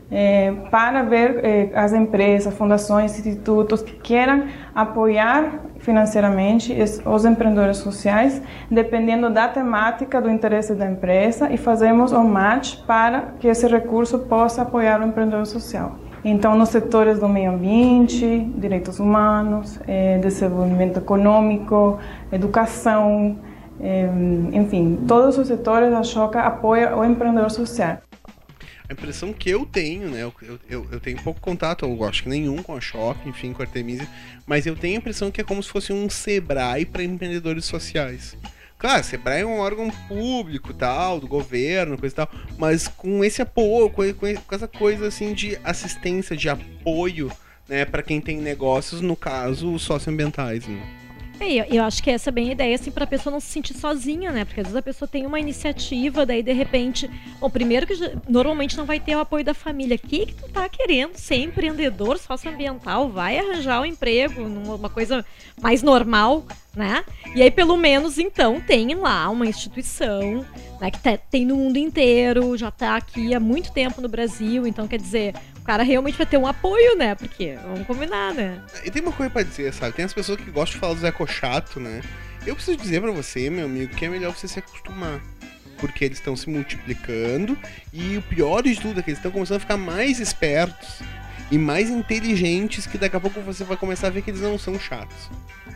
para ver as empresas, fundações, institutos que queiram apoiar financeiramente os empreendedores sociais, dependendo da temática do interesse da empresa, e fazemos um match para que esse recurso possa apoiar o empreendedor social. Então, nos setores do meio ambiente, direitos humanos, desenvolvimento econômico, educação, enfim, todos os setores a Ashoka apoia o empreendedor social. A impressão que eu tenho, né, eu tenho pouco contato, eu acho que nenhum com a Ashoka, enfim, com a Artemisa, mas eu tenho a impressão que é como se fosse um Sebrae para empreendedores sociais. Claro, Sebrae é um órgão público, tal, do governo, coisa e tal, mas com esse apoio, com essa coisa assim de assistência, de apoio, né, para quem tem negócios, no caso, socioambientais, né? Eu acho que essa é bem a ideia, assim, pra pessoa não se sentir sozinha, né? Porque às vezes a pessoa tem uma iniciativa, daí de repente... Bom, primeiro que normalmente não vai ter o apoio da família. O que tu tá querendo? Ser empreendedor socioambiental? Vai arranjar um emprego, uma coisa mais normal, né? E aí, pelo menos, então, tem lá uma instituição, né, que tem no mundo inteiro, já tá aqui há muito tempo no Brasil, então, quer dizer... O cara realmente vai ter um apoio, né? Porque, vamos combinar, né? E tem uma coisa pra dizer, sabe? Tem as pessoas que gostam de falar do Zé Cochato, né? Eu preciso dizer pra você, meu amigo, que é melhor você se acostumar. Porque eles estão se multiplicando e o pior de tudo é que eles estão começando a ficar mais espertos e mais inteligentes, que daqui a pouco você vai começar a ver que eles não são chatos.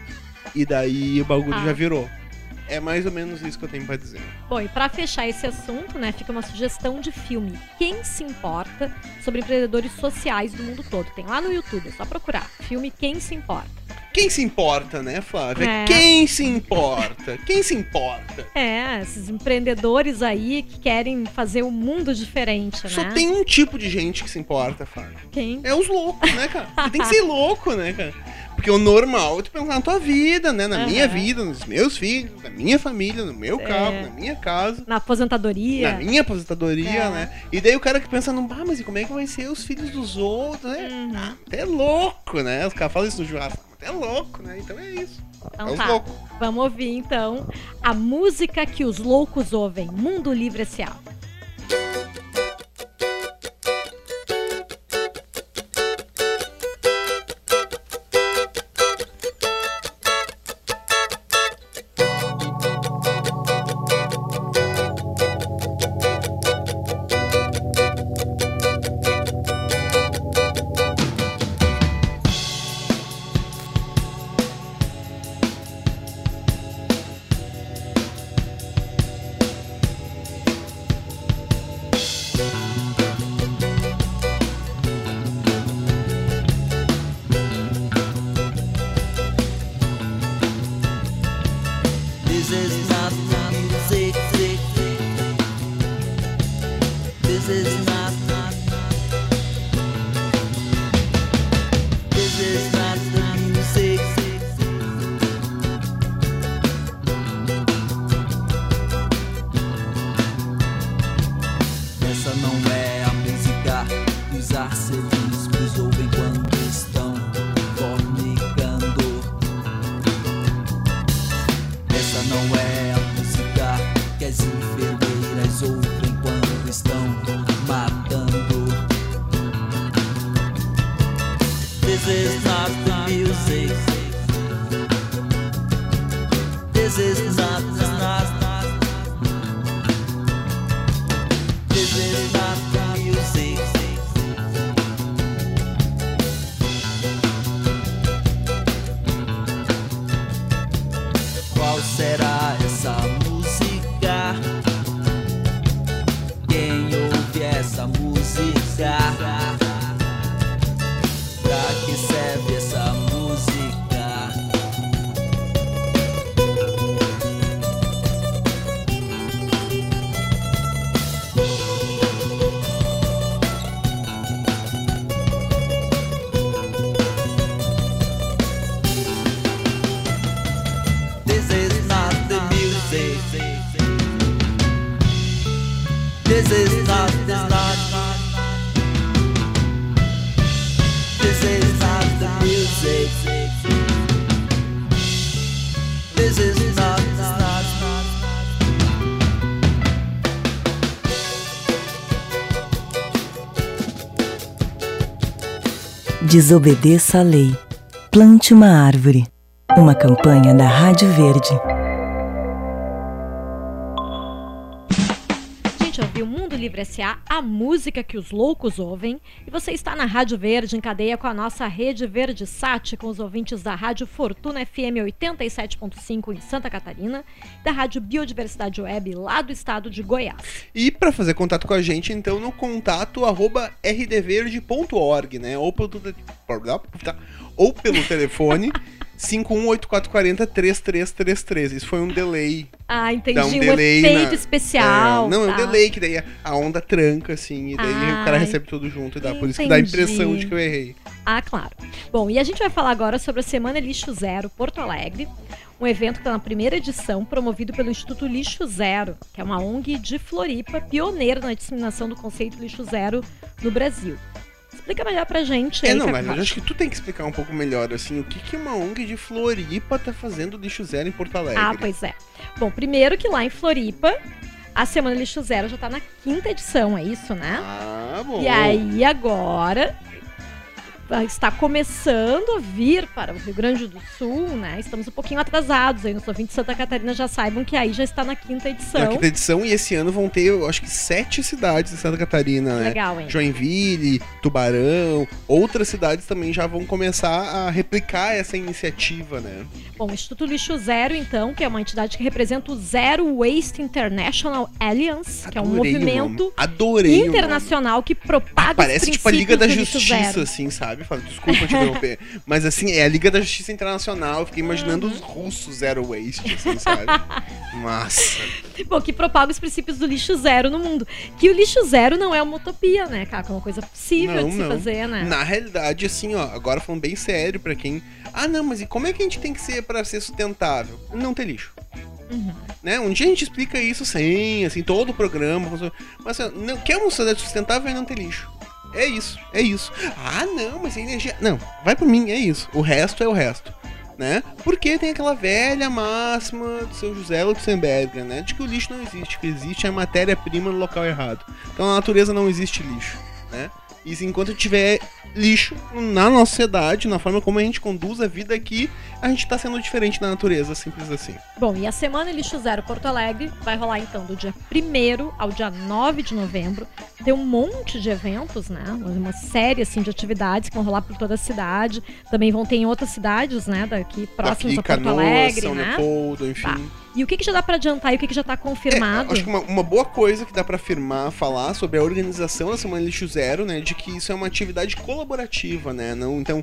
E daí o bagulho já virou. É mais ou menos isso que eu tenho pra dizer. Bom, e pra fechar esse assunto, né, fica uma sugestão de filme. Quem se importa, sobre empreendedores sociais do mundo todo. Tem lá no YouTube, é só procurar. Filme Quem se importa. Quem se importa, né, Flávia? Quem se importa? Quem se importa? Esses empreendedores aí que querem fazer o mundo diferente, né? Só tem um tipo de gente que se importa, Flávia. Quem? É os loucos, né, cara? Você tem que ser louco, né, cara? Porque o normal é tu pensar na tua vida, né? Na minha vida, nos meus filhos, na minha família, no meu carro, na minha casa. Na aposentadoria. Na minha aposentadoria, né? E daí o cara que pensa, mas e como é que vai ser os filhos dos outros, né? Até louco, né? Os caras falam isso no churrasco, até louco, né? Então é isso. Então É os tá, loucos. vamos ouvir então a música que os loucos ouvem, Mundo Livre S.A. This is not music. This is not. This is not the music. Essa não é a música que os arcebispos ouvem quando estão fornicando. Essa não é a música que as enfermeiras ouvem quando estão matando. This is not the music. This is not. This is not the music. Qual será essa música? Quem ouve essa música? Pra que serve essa música? This is not the music. This is not. This is not the music. This is not. Desobedeça a lei. Plante uma árvore. Uma campanha da Rádio Verde. Gente, ouviu Mundo Livre S.A., a música que os loucos ouvem. E você está na Rádio Verde, em cadeia com a nossa Rede Verde Sat, com os ouvintes da Rádio Fortuna FM 87.5 em Santa Catarina, da Rádio Biodiversidade Web, lá do estado de Goiás. E para fazer contato com a gente, então, no contato @rdverde.org, né? Ou pelo telefone 518440-3333. Isso foi um delay. Ah, entendi. Dá um delay efeito especial. Não, tá. é um delay, que daí a onda tranca, assim, e daí o cara recebe tudo junto e dá. Por isso que dá a impressão de que eu errei. Ah, claro. Bom, e a gente vai falar agora sobre a Semana Lixo Zero Porto Alegre, um evento que está na primeira edição, promovido pelo Instituto Lixo Zero, que é uma ONG de Floripa, pioneira na disseminação do conceito lixo zero no Brasil. Explica melhor pra gente. Mas eu acho que tu tem que explicar um pouco melhor, assim, o que uma ONG de Floripa tá fazendo lixo zero em Porto Alegre. Ah, pois é. Bom, primeiro que lá em Floripa, a Semana Lixo Zero já tá na 5ª edição, é isso, né? Ah, bom. E aí agora está começando a vir para o Rio Grande do Sul, né? Estamos um pouquinho atrasados aí, nos ouvintes de Santa Catarina já saibam que aí já está na 5ª edição. Na 5ª edição, e esse ano vão ter, eu acho que 7 cidades de Santa Catarina, né? Legal, hein? Joinville, Tubarão, outras cidades também já vão começar a replicar essa iniciativa, né? Bom, o Instituto Lixo Zero, então, que é uma entidade que representa o Zero Waste International Alliance, que é um movimento internacional que propaga parece os tipo a Liga da princípios do lixo Justiça, zero. assim, sabe? Desculpa te interromper. Mas assim, é a Liga da Justiça Internacional. Eu fiquei imaginando os russos Zero Waste, assim, sabe? Massa. Bom, que propaga os princípios do lixo zero no mundo. Que o lixo zero não é uma utopia, né, cara? É uma coisa possível de se fazer, né? Na realidade, assim, ó, agora falando bem sério pra quem... Ah, não, mas e como é que a gente tem que ser pra ser sustentável? Não ter lixo. Né? Um dia a gente explica isso sem, assim, todo o programa. Mas assim, não, quer uma sociedade sustentável e não ter lixo. É isso, é isso. Ah, não, mas a energia... Não, vai por mim, é isso. O resto é o resto. né? Porque tem aquela velha máxima do seu José Lutzenberger, né? De que o lixo não existe, que existe a matéria-prima no local errado. Então na natureza não existe lixo, né? E enquanto tiver lixo na nossa sociedade, na forma como a gente conduz a vida aqui, a gente tá sendo diferente da natureza, simples assim. Bom, e a Semana Lixo Zero Porto Alegre vai rolar então do dia 1º ao dia 9 de novembro. Tem um monte de eventos, né? Uma série assim de atividades que vão rolar por toda a cidade. Também vão ter em outras cidades, né? Daqui próximas a Porto Alegre, São né? Leopoldo, enfim. Tá. E o que já dá pra adiantar e o que já tá confirmado? Acho que uma boa coisa que dá pra afirmar, falar sobre a organização da Semana Lixo Zero, né, de que isso é uma atividade colaborativa, né, não, então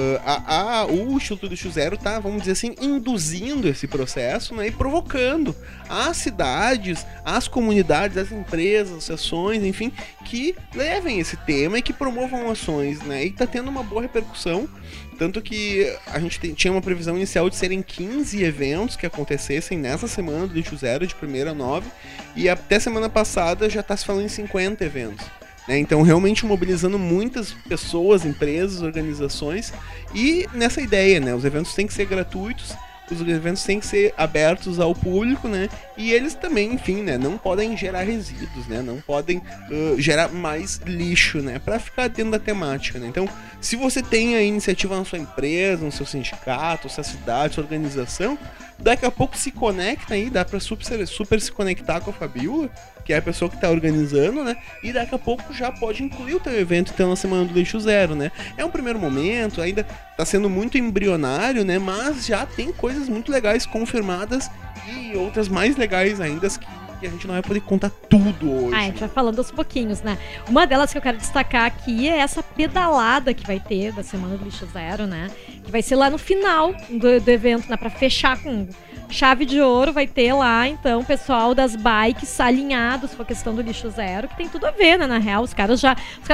o Instituto Lixo Zero tá, vamos dizer assim, induzindo esse processo, né, e provocando as cidades, as comunidades, as empresas, associações, enfim, que levem esse tema e que promovam ações, né, e tá tendo uma boa repercussão. Tanto que a gente tinha uma previsão inicial de serem 15 eventos que acontecessem nessa semana do Lixo Zero, de 1º a 9, e até semana passada já está se falando em 50 eventos. Né? Então, realmente mobilizando muitas pessoas, empresas, organizações, e nessa ideia, né? Os eventos têm que ser gratuitos, os eventos têm que ser abertos ao público, né? E eles também, enfim, né? Não podem gerar resíduos, né? Não podem gerar mais lixo, né? Para ficar dentro da temática, né? Então, se você tem a iniciativa na sua empresa, no seu sindicato, sua cidade, sua organização, daqui a pouco se conecta aí, dá para super se conectar com a Fabiola, que é a pessoa que tá organizando, né? E daqui a pouco já pode incluir o teu evento, então, na Semana do Lixo Zero, né? É um primeiro momento, ainda tá sendo muito embrionário, né? Mas já tem coisas muito legais confirmadas e outras mais legais ainda que a gente não vai poder contar tudo hoje. A gente vai falando aos pouquinhos, né? Uma delas que eu quero destacar aqui é essa pedalada que vai ter da Semana do Lixo Zero, né? Que vai ser lá no final do evento, né? Pra fechar com chave de ouro, vai ter lá, então, o pessoal das bikes alinhados com a questão do lixo zero, que tem tudo a ver, né? Na real, os caras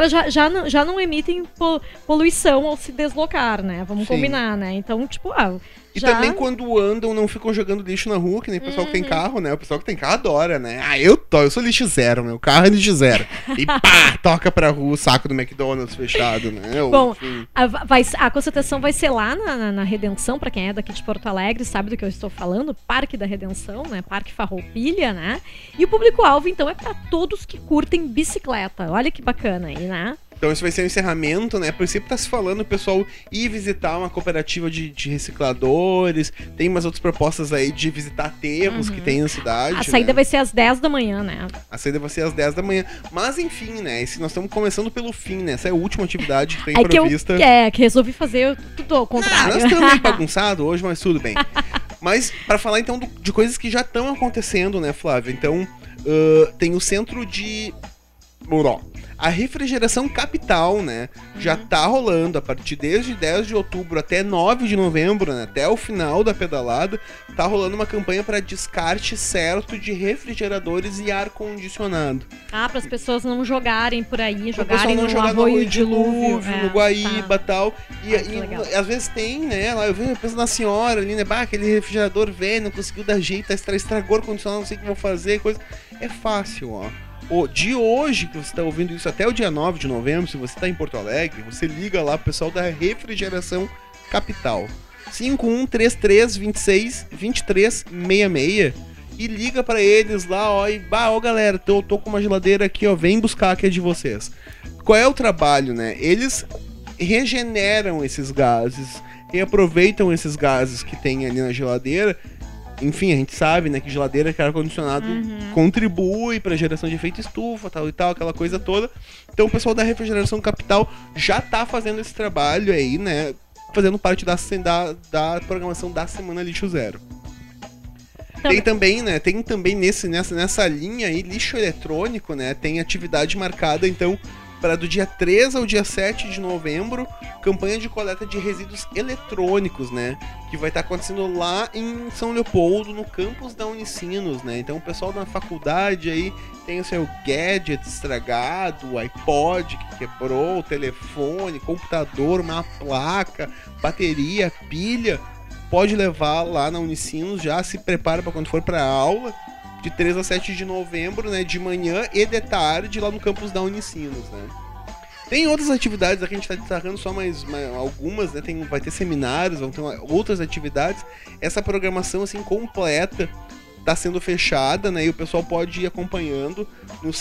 já não emitem poluição ao se deslocar, né? Vamos combinar, né? Então, tipo, E também quando andam, não ficam jogando lixo na rua, que nem o pessoal que tem carro, né? O pessoal que tem carro adora, né? Eu sou lixo zero, meu carro é lixo zero. E pá, toca pra rua o saco do McDonald's fechado, né? Bom, a concentração vai ser lá na Redenção, pra quem é daqui de Porto Alegre, sabe do que eu estou falando, Parque da Redenção, né? Parque Farroupilha, né? E o público-alvo, então, é pra todos que curtem bicicleta. Olha que bacana aí, né? Então isso vai ser um encerramento, né? A princípio tá se falando o pessoal ir visitar uma cooperativa de recicladores, tem umas outras propostas aí de visitar aterros que tem na cidade. A saída vai ser às 10 da manhã, né? A saída vai ser às 10 da manhã. Mas enfim, né? Nós estamos começando pelo fim, né? Essa é a última atividade que tem prevista. Que resolvi fazer tudo ao contrário. Nós estamos meio bagunçados hoje, mas tudo bem. Mas para falar então de coisas que já estão acontecendo, né, Flávia? Então, tem o centro de... A refrigeração capital, né, já tá rolando a partir desde 10 de outubro até 9 de novembro, né, até o final da pedalada, tá rolando uma campanha para descarte certo de refrigeradores e ar-condicionado. Para as pessoas não jogarem por aí, jogarem no arroio dilúvio, no Guaíba e tal. E às vezes tem, né, lá eu penso na senhora ali, né, aquele refrigerador velho, não conseguiu dar jeito, estragou o ar-condicionado, não sei o que vou fazer, coisa. É fácil, ó. De hoje, que você está ouvindo isso até o dia 9 de novembro, se você está em Porto Alegre, você liga lá pro pessoal da Refrigeração Capital. 5133262366 e liga para eles lá, ó, e galera, tô com uma geladeira aqui, ó, vem buscar que é de vocês. Qual é o trabalho, né? Eles regeneram esses gases, reaproveitam esses gases que tem ali na geladeira. Enfim, a gente sabe, né, que geladeira que ar-condicionado contribui para a geração de efeito estufa, tal e tal, aquela coisa toda. Então o pessoal da Refrigeração Capital já tá fazendo esse trabalho aí, né, fazendo parte da programação da Semana Lixo Zero. Tem também, né, nessa linha aí, lixo eletrônico, né, tem atividade marcada, então, para do dia 3 ao dia 7 de novembro, campanha de coleta de resíduos eletrônicos, né? Que vai estar acontecendo lá em São Leopoldo, no campus da Unicinos, né? Então o pessoal da faculdade aí tem o seu gadget estragado, o iPod que quebrou, o telefone, computador, uma placa, bateria, pilha, pode levar lá na Unicinos, já se prepara para quando for para aula. De 3 a 7 de novembro, né, de manhã e de tarde, lá no campus da Unicinos, né. Tem outras atividades, aqui a gente tá destacando só mais algumas, né? Vai ter seminários, vão ter outras atividades. Essa programação, assim, completa tá sendo fechada, né? E o pessoal pode ir acompanhando no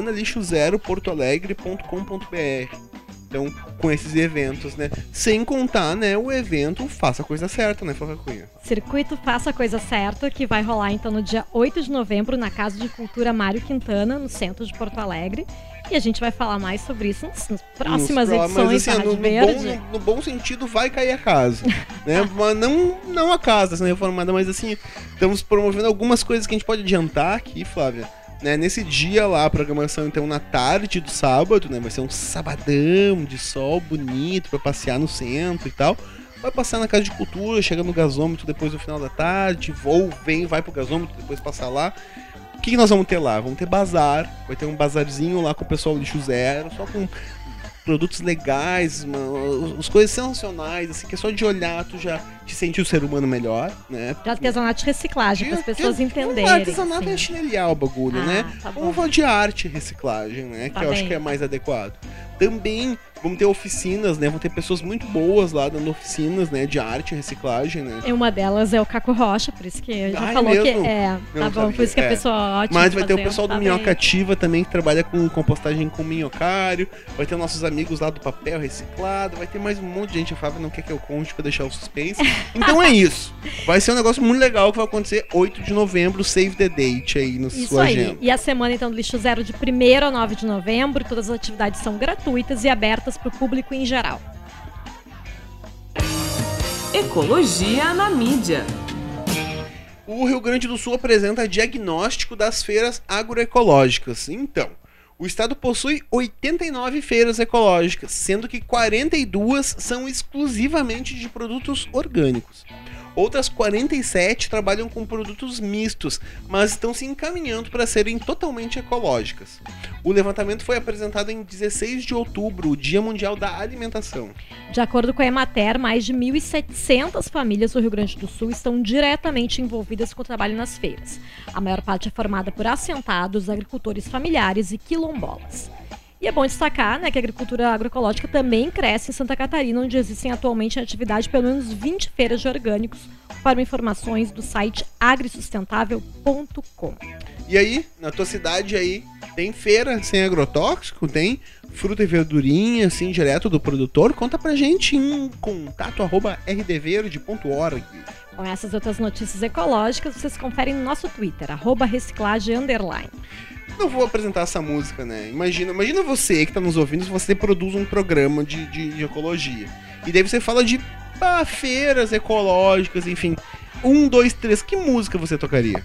semanalixo0portoalegre.com.br. Então, com esses eventos, né? Sem contar, né, o evento Faça a Coisa Certa, né, Flávia Cunha? Circuito Faça a Coisa Certa, que vai rolar, então, no dia 8 de novembro, na Casa de Cultura Mário Quintana, no centro de Porto Alegre. E a gente vai falar mais sobre isso nas próximas edições da Rádio Verde. No bom sentido, vai cair a casa. Né? Mas não a casa sendo reformada, mas assim, estamos promovendo algumas coisas que a gente pode adiantar aqui, Flávia. Né? Nesse dia lá, a programação, então, na tarde do sábado, né? Vai ser um sabadão de sol bonito pra passear no centro e tal. Vai passar na Casa de Cultura, chega no gasômetro depois do final da tarde, vai pro gasômetro, depois passar lá. O que nós vamos ter lá? Vamos ter bazar, vai ter um bazarzinho lá com o pessoal Lixo Zero, só com produtos legais, as coisas sensacionais, assim, que é só de olhar tu já te sentir o ser humano melhor, né? De artesanato de reciclagem, para as pessoas entenderem. Artesanato é chineliar o bagulho, né? Tá bom. Vamos falar de arte e reciclagem, né? Tá que eu bem. acho que é mais adequado. Também vamos ter oficinas, né? Vão ter pessoas muito boas lá dando oficinas, né? De arte e reciclagem, né? E uma delas é o Caco Rocha, por isso que já Ah, falou é que mesmo? é. Não, Tá bom, por isso que a pessoa ótima. Mas vai ter o fazendo, pessoal do tá Minhoca bem. Ativa também, que trabalha com compostagem com minhocário. Vai ter nossos amigos lá do papel reciclado. Vai ter mais um monte de gente. A Fábio não quer que eu conte pra deixar o suspense. Então é isso. Vai ser um negócio muito legal que vai acontecer 8 de novembro. Save the date aí na Isso sua aí. agenda. E a semana, então, do Lixo Zero de 1º a 9 de novembro. Todas as atividades são gratuitas e abertas para o público em geral. Ecologia na mídia. O Rio Grande do Sul apresenta diagnóstico das feiras agroecológicas. Então, o estado possui 89 feiras ecológicas, sendo que 42 são exclusivamente de produtos orgânicos. Outras 47 trabalham com produtos mistos, mas estão se encaminhando para serem totalmente ecológicas. O levantamento foi apresentado em 16 de outubro, o Dia Mundial da Alimentação. De acordo com a Emater, mais de 1.700 famílias do Rio Grande do Sul estão diretamente envolvidas com o trabalho nas feiras. A maior parte é formada por assentados, agricultores familiares e quilombolas. E é bom destacar, né, que a agricultura agroecológica também cresce em Santa Catarina, onde existem atualmente em atividade pelo menos 20 feiras de orgânicos, conforme informações do site agrisustentável.com. E aí, na tua cidade aí, tem feira sem agrotóxico? Tem fruta e verdurinha, assim, direto do produtor? Conta pra gente em contato@rdverde.org. Com essas outras notícias ecológicas, vocês conferem no nosso Twitter, @reciclagem_. Não vou apresentar essa música, né? Imagina você que tá nos ouvindo, se você produz um programa de ecologia. E daí você fala de feiras ecológicas, enfim. 1, 2, 3, que música você tocaria?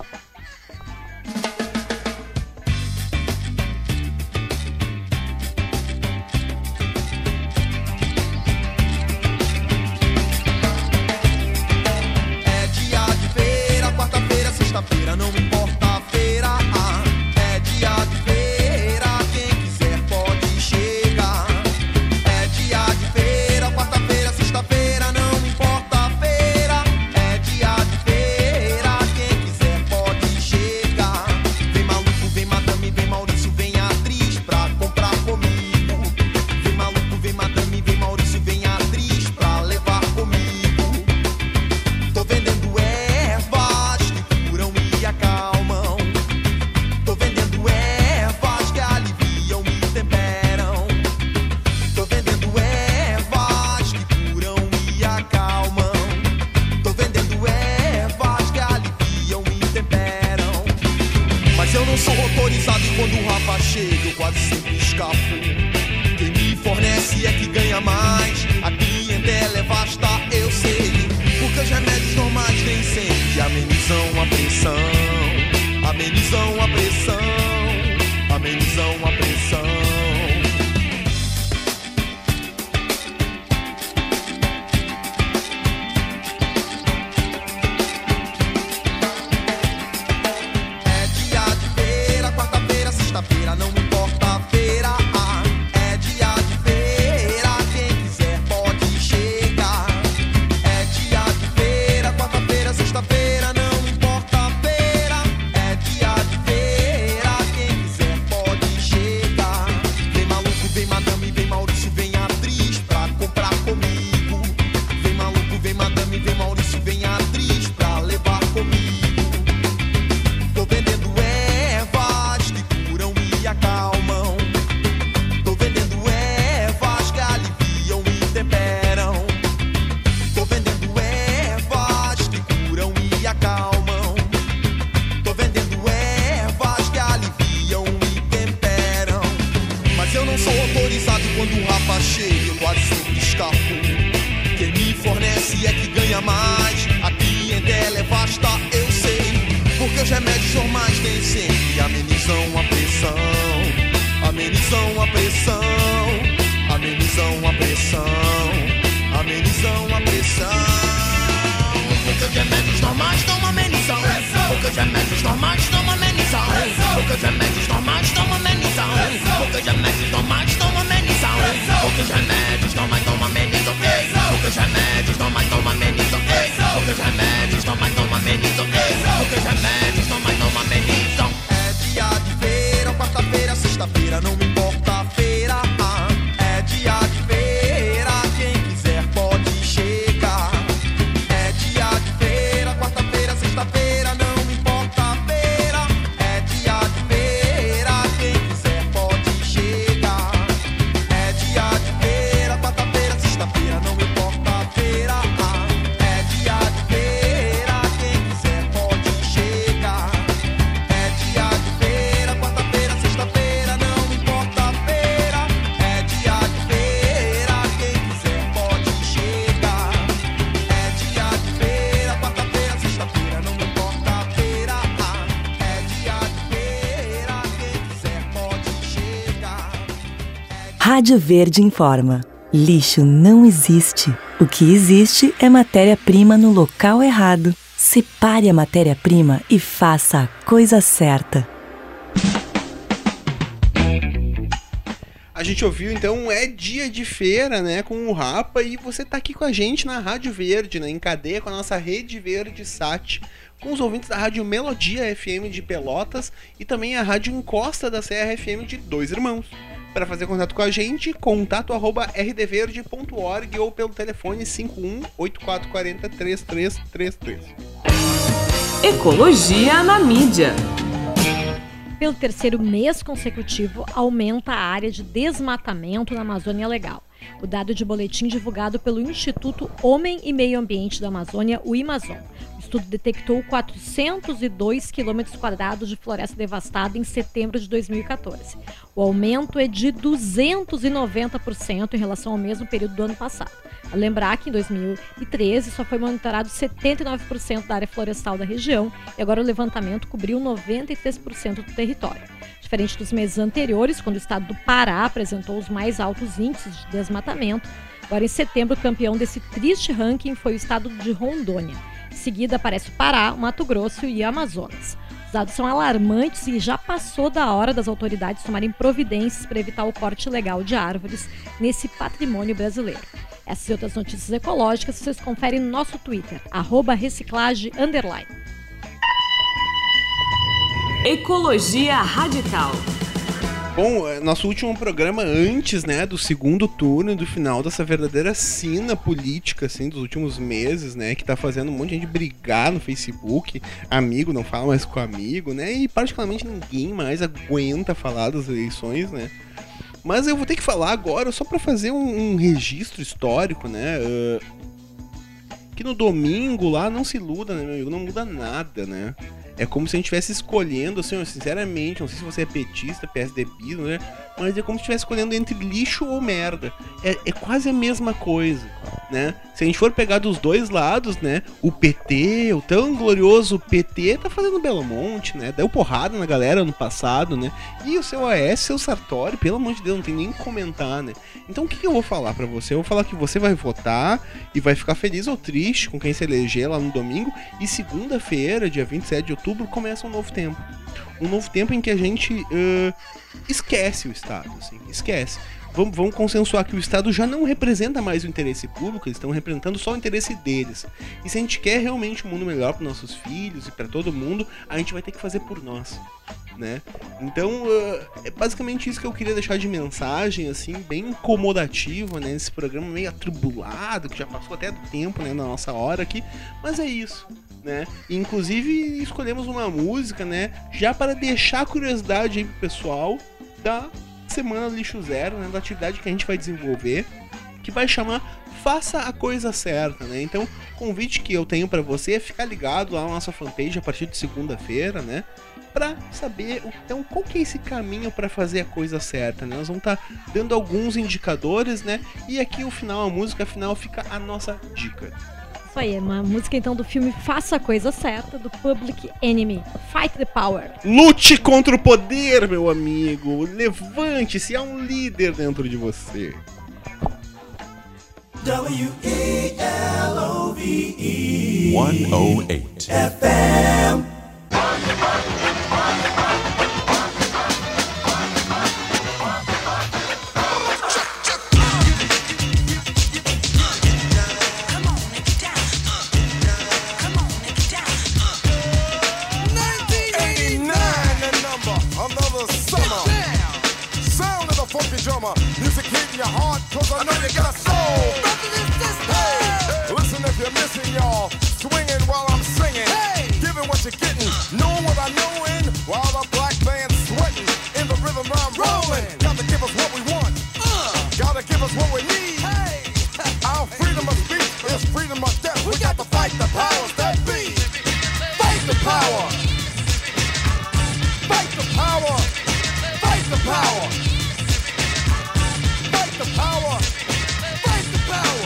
É dia de feira, quarta-feira, sexta-feira, não importa a feira. É dia de feira, quem quiser pode chegar. É dia de feira, quarta-feira, sexta-feira, não importa a feira. É dia de feira, quem quiser pode chegar. Vem maluco, vem madame, vem Maurício, vem atriz pra comprar comigo. Vem maluco, vem madame, vem Maurício, vem atriz pra levar comigo. Tô vendendo ervas que curam e acalmam. Tô vendendo ervas que aliviam e temperam. Tô vendendo ervas que curam e acalmam. Tô vendendo ervas que aliviam e temperam. Mas eu não sou autorizado e quando o Rafa chega eu quase sempre escapo. Quem me fornece é que ganha mais. A clientela é vasta, eu sei. Porque os remédios normais nem sempre amenizam a pressão. Amenizam a pressão. Amenizam a pressão. É dia de feira, quarta-feira, sexta-feira, não importa a feira. É dia de feira, quem quiser pode chegar. É dia de feira, quarta-feira, sexta-feira, não importa a feira. É dia de feira, quem quiser pode chegar. acalmam. Tô vendendo ervas que aliviam e temperam. Mas eu não sou autorizado quando o Rafa chega, eu quase sempre escapo. Quem me fornece é que ganha mais, a clientela é vasta, eu sei. Porque os remédios normais nem sempre amenizam a pressão. Amenizam a pressão. Amenizam a pressão. Amenizam a pressão. Porque os remédios normais não amenizam. Porque os remédios normais não amenizam. Porque os remédios normais não amenizam. Porque os remédios normais não amenizam. Porque os remédios normais não amenizam. Porque os remédios normais não amenizam. Porque os remédios normais não amenizam. Porque os remédios normais não amenizam. É dia de feira, quarta-feira, sexta-feira, não me importa a feira. É dia de feira, quem quiser pode chegar. É dia de feira, quarta-feira, sexta-feira, não me importa a feira. É dia de feira, quem quiser pode chegar. É dia de feira, quarta-feira, sexta-feira, não me importa a feira. É dia de feira, quem quiser pode chegar. É dia de feira, quarta-feira, sexta-feira, não me importa a feira. É dia de feira, quem quiser pode chegar. É dia de feira, quarta-feira, sexta-feira, não me importa a feira. É dia de feira, quem quiser pode chegar. Rádio Verde informa. Lixo não existe. O que existe é matéria-prima no local errado. Separe a matéria-prima e faça a coisa certa. A gente ouviu, então, É Dia de Feira, né, com o Rapa, e você tá aqui com a gente na Rádio Verde, né, em cadeia com a nossa Rede Verde Sat, com os ouvintes da Rádio Melodia FM de Pelotas e também a Rádio Encosta da Serra FM de Dois Irmãos. Para fazer contato com a gente, contato@rdverde.org ou pelo telefone 51-8440-3333. Ecologia na mídia. Pelo terceiro mês consecutivo, aumenta a área de desmatamento na Amazônia Legal. O dado de boletim divulgado pelo Instituto Homem e Meio Ambiente da Amazônia, o IMAZON. O estudo detectou 402 km² de floresta devastada em setembro de 2014. O aumento é de 290% em relação ao mesmo período do ano passado. A lembrar que em 2013 só foi monitorado 79% da área florestal da região e agora o levantamento cobriu 93% do território. Diferente dos meses anteriores, quando o estado do Pará apresentou os mais altos índices de desmatamento, agora em setembro o campeão desse triste ranking foi o estado de Rondônia. Em seguida aparece o Pará, o Mato Grosso e o Amazonas. Os dados são alarmantes e já passou da hora das autoridades tomarem providências para evitar o corte ilegal de árvores nesse patrimônio brasileiro. Essas e outras notícias ecológicas vocês conferem no nosso Twitter, @reciclage_. Ecologia Radical. Bom, nosso último programa antes, né, do segundo turno e do final dessa verdadeira sina política, assim, dos últimos meses, né, que tá fazendo um monte de gente brigar no Facebook, amigo não fala mais com amigo, né, e particularmente ninguém mais aguenta falar das eleições, né. Mas eu vou ter que falar agora só pra fazer um registro histórico, né, que no domingo lá, não se iluda, né, meu amigo, não muda nada, né. É como se a gente estivesse escolhendo, assim, sinceramente, não sei se você é petista, PSDBismo, né? Mas é como se estivesse escolhendo entre lixo ou merda. É quase a mesma coisa, né? Se a gente for pegar dos dois lados, né? O PT, o tão glorioso PT, tá fazendo Belo Monte, né? Deu porrada na galera no passado, né? E o seu AS, seu Sartori, pelo amor de Deus, não tem nem o que comentar, né? Então o que eu vou falar pra você? Eu vou falar que você vai votar e vai ficar feliz ou triste com quem se eleger lá no domingo. E segunda-feira, dia 27 de outubro, começa um novo tempo. Um novo tempo em que a gente esquece o Estado, assim, esquece. Vamos consensuar que o Estado já não representa mais o interesse público, eles estão representando só o interesse deles. E se a gente quer realmente um mundo melhor para nossos filhos e para todo mundo, a gente vai ter que fazer por nós, né? Então, é basicamente isso que eu queria deixar de mensagem, assim, bem incomodativa, né? Esse programa meio atribulado, que já passou até do tempo, né, na nossa hora aqui, mas é isso, né? Inclusive, escolhemos uma música, né, já para deixar a curiosidade aí pro pessoal da Semana Lixo Zero, né, da atividade que a gente vai desenvolver, que vai chamar faça a coisa certa, né? Então, o convite que eu tenho pra você é ficar ligado lá na nossa fanpage a partir de segunda-feira, né? Pra saber, então, qual que é esse caminho pra fazer a coisa certa, né? Nós vamos estar dando alguns indicadores, né? E aqui o final, a música final, fica a nossa dica. Isso aí, é uma música então do filme Faça a Coisa Certa, do Public Enemy, Fight the Power. Lute contra o poder, meu amigo. Levante-se, há um líder dentro de você. WELOVE 108 FM. Music hitting your heart, cause I know you got soul. Hey, listen if you're missing, y'all. Swinging while I'm singing. Giving what you're getting. Knowing what I know in. While the black band's sweating. In the rhythm I'm rolling. Gotta give us what we want. Gotta give us what we need. Our freedom of speech is freedom of death. We got to fight the powers that be. Fight the power. Fight the power. Fight the power. The power, fight the power,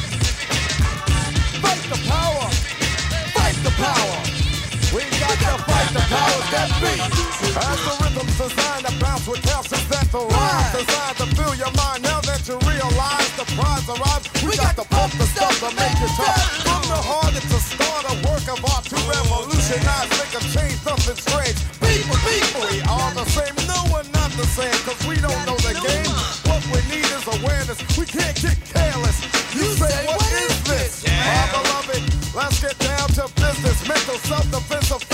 fight the power, fight the power. We got to fight the powers that be. As the rhythm's designed to bounce with calcium that the rhyme designed to fill your mind. Now that you realize the prize arrives, we got to pump the stuff to make it tough. From the heart, it's a start, a work of art to revolutionize, make a change, something strange. People, we are the same. No, we're not the same, cause we don't know the game. What we need is awareness. We can't get careless. You say, what is this? Our beloved, let's get down to business. Mental self-defense of